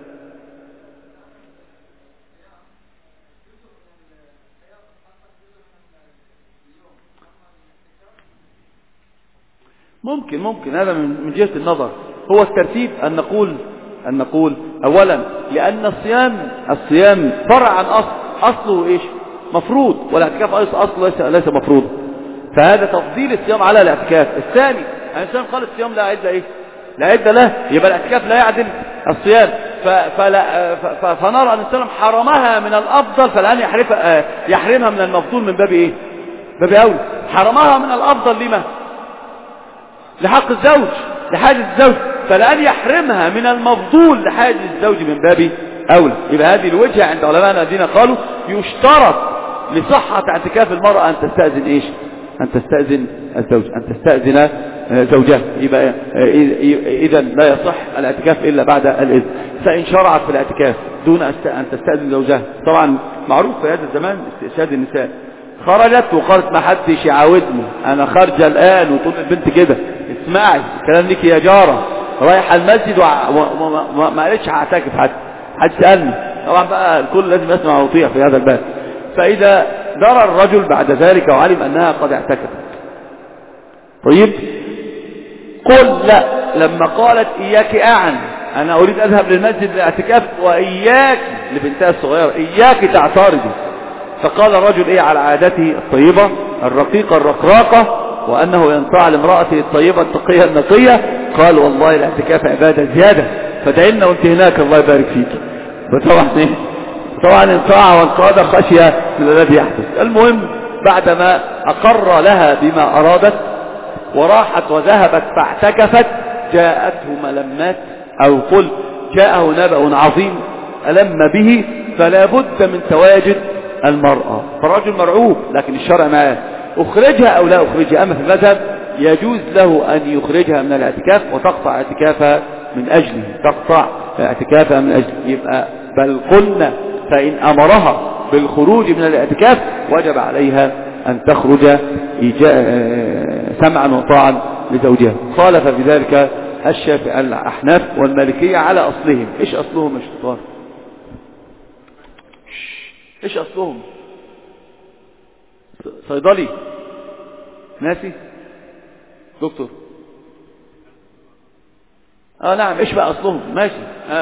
ممكن هذا من جهة النظر. هو الترتيب أن نقول أولا لأن الصيام فرع عن أصله إيش؟ مفروض، والاعتكاف أصله ليس مفروض، فهذا تفضيل الصيام على الاعتكاف. الثاني الإنسان قال الصيام لا عدة إيه؟ لا عدة له، يبقى الاعتكاف لا يعدل الصيام. فنرى أن الإسلام حرمها من الأفضل، فالآن يحرمها من المفضول من باب إيه؟ باب أولى. حرمها من الأفضل لما؟ لحق الزوج، لحاجة الزوج، فالآن يحرمها من المفضول لحاجة الزوج من باب أولى. يبقى هذه الوجهة عند علماء الذين قالوا يشترط لصحة اعتكاف المرأة أن تستأذن إيش؟ أن تستأذن الزوج، أن تستأذن زوجها. يبقى إذا لا يصح الاعتكاف إلا بعد الإذن. فإن شرعت في الاعتكاف دون أن تستأذن زوجها، طبعا معروف في هذا الزمان استئذان النساء، خرجت وقالت ما حدش يعاودني، أنا خارجة الآن، وتقول البنت كده اسمعي كلام لك يا جارة، رايحة المسجد وما قالتش هعتكف، حد سألني. طبعا بقى الكل لازم يسمع ويطيع في هذا الباب. فإذا درى الرجل بعد ذلك وعلم أنها قد اعتكفت، طيب قل لا، لما قالت إياك أعن، أنا أريد أذهب للمسجد للاعتكاف، وإياك لبنتها الصغيرة إياك تعترضي. فقال الرجل إيه على عادته الطيبة الرقيقة الرقراقة، وأنه ينطاع لامرأته الطيبة التقية النقية، قال والله الاعتكاف عبادة زيادة، فدعنا وانت هناك الله يبارك فيك. طبعا انطاع وانقاد خشية الذي يحدث. المهم بعدما أقر لها بما أرادت وراحت وذهبت فاعتكفت، جاءته ملمات، أو قل جاءه نبأ عظيم ألم به، فلا بد من تواجد المرأة. فالرجل مرعوب، لكن الشرع معاه أخرجها أو لا أخرجها. أما في المذهب يجوز له أن يخرجها من الاعتكاف وتقطع اعتكافها من أجله، تقطع اعتكافها من أجله. يبقى بل قلنا فإن أمرها بالخروج من الاعتكاف وجب عليها أن تخرج سمعا وطاعا لزوجها. خالف بذلك الشافعي الأحناف والمالكية على أصلهم. إيش أصلهم يا شيطان؟ إيش أصلهم؟ صيدلي ناسي دكتور نعم. إيش بقى أصلهم؟ ماشي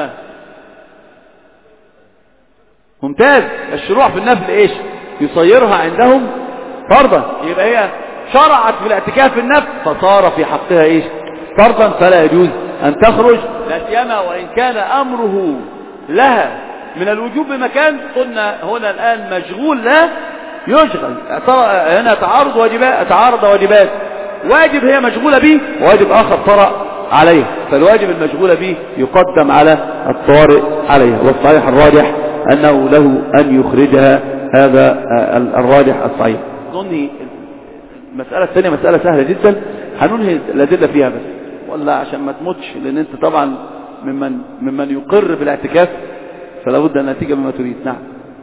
ممتاز. الشروع في النفل إيش؟ يصيرها عندهم فرضا. يبقى هي شرعت في الاعتكاف النفل فصار في حقها إيش؟ فرضا، فلا يجوز أن تخرج، لا سيما وإن كان أمره لها من الوجوب بمكان. قلنا هنا الآن مشغول لا يشغل، هنا تعارض واجبات، واجب هي مشغولة به وواجب آخر طرأ عليه، فالواجب المشغولة به يقدم على الطارئ عليها. والصحيح الراجح أنه له أن يخرجها، هذا الراجح الصحيح. ظني المسألة الثانية مسألة سهلة جدا، هننهي الأدلة فيها بس، ولا عشان ما تموتش، لأن أنت طبعا ممن يقر بالاعتكاف فلا بد أن نتيجة بما تريد. نعم.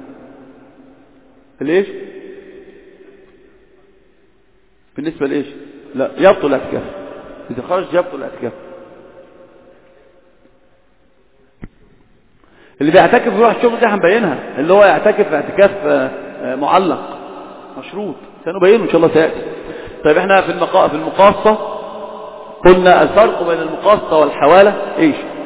ليش؟ بالنسبة لإيش؟ لا يبطل الاعتكاف، إذا خرج يبطل الاعتكاف. اللي بيعتكف يروح الشغل دي هنبينها، اللي هو يعتكف اعتكاف معلق مشروط سنبينه إن شاء الله سيأتي. طيب احنا في المقاصة قلنا الفرق بين المقاصة والحوالة إيش؟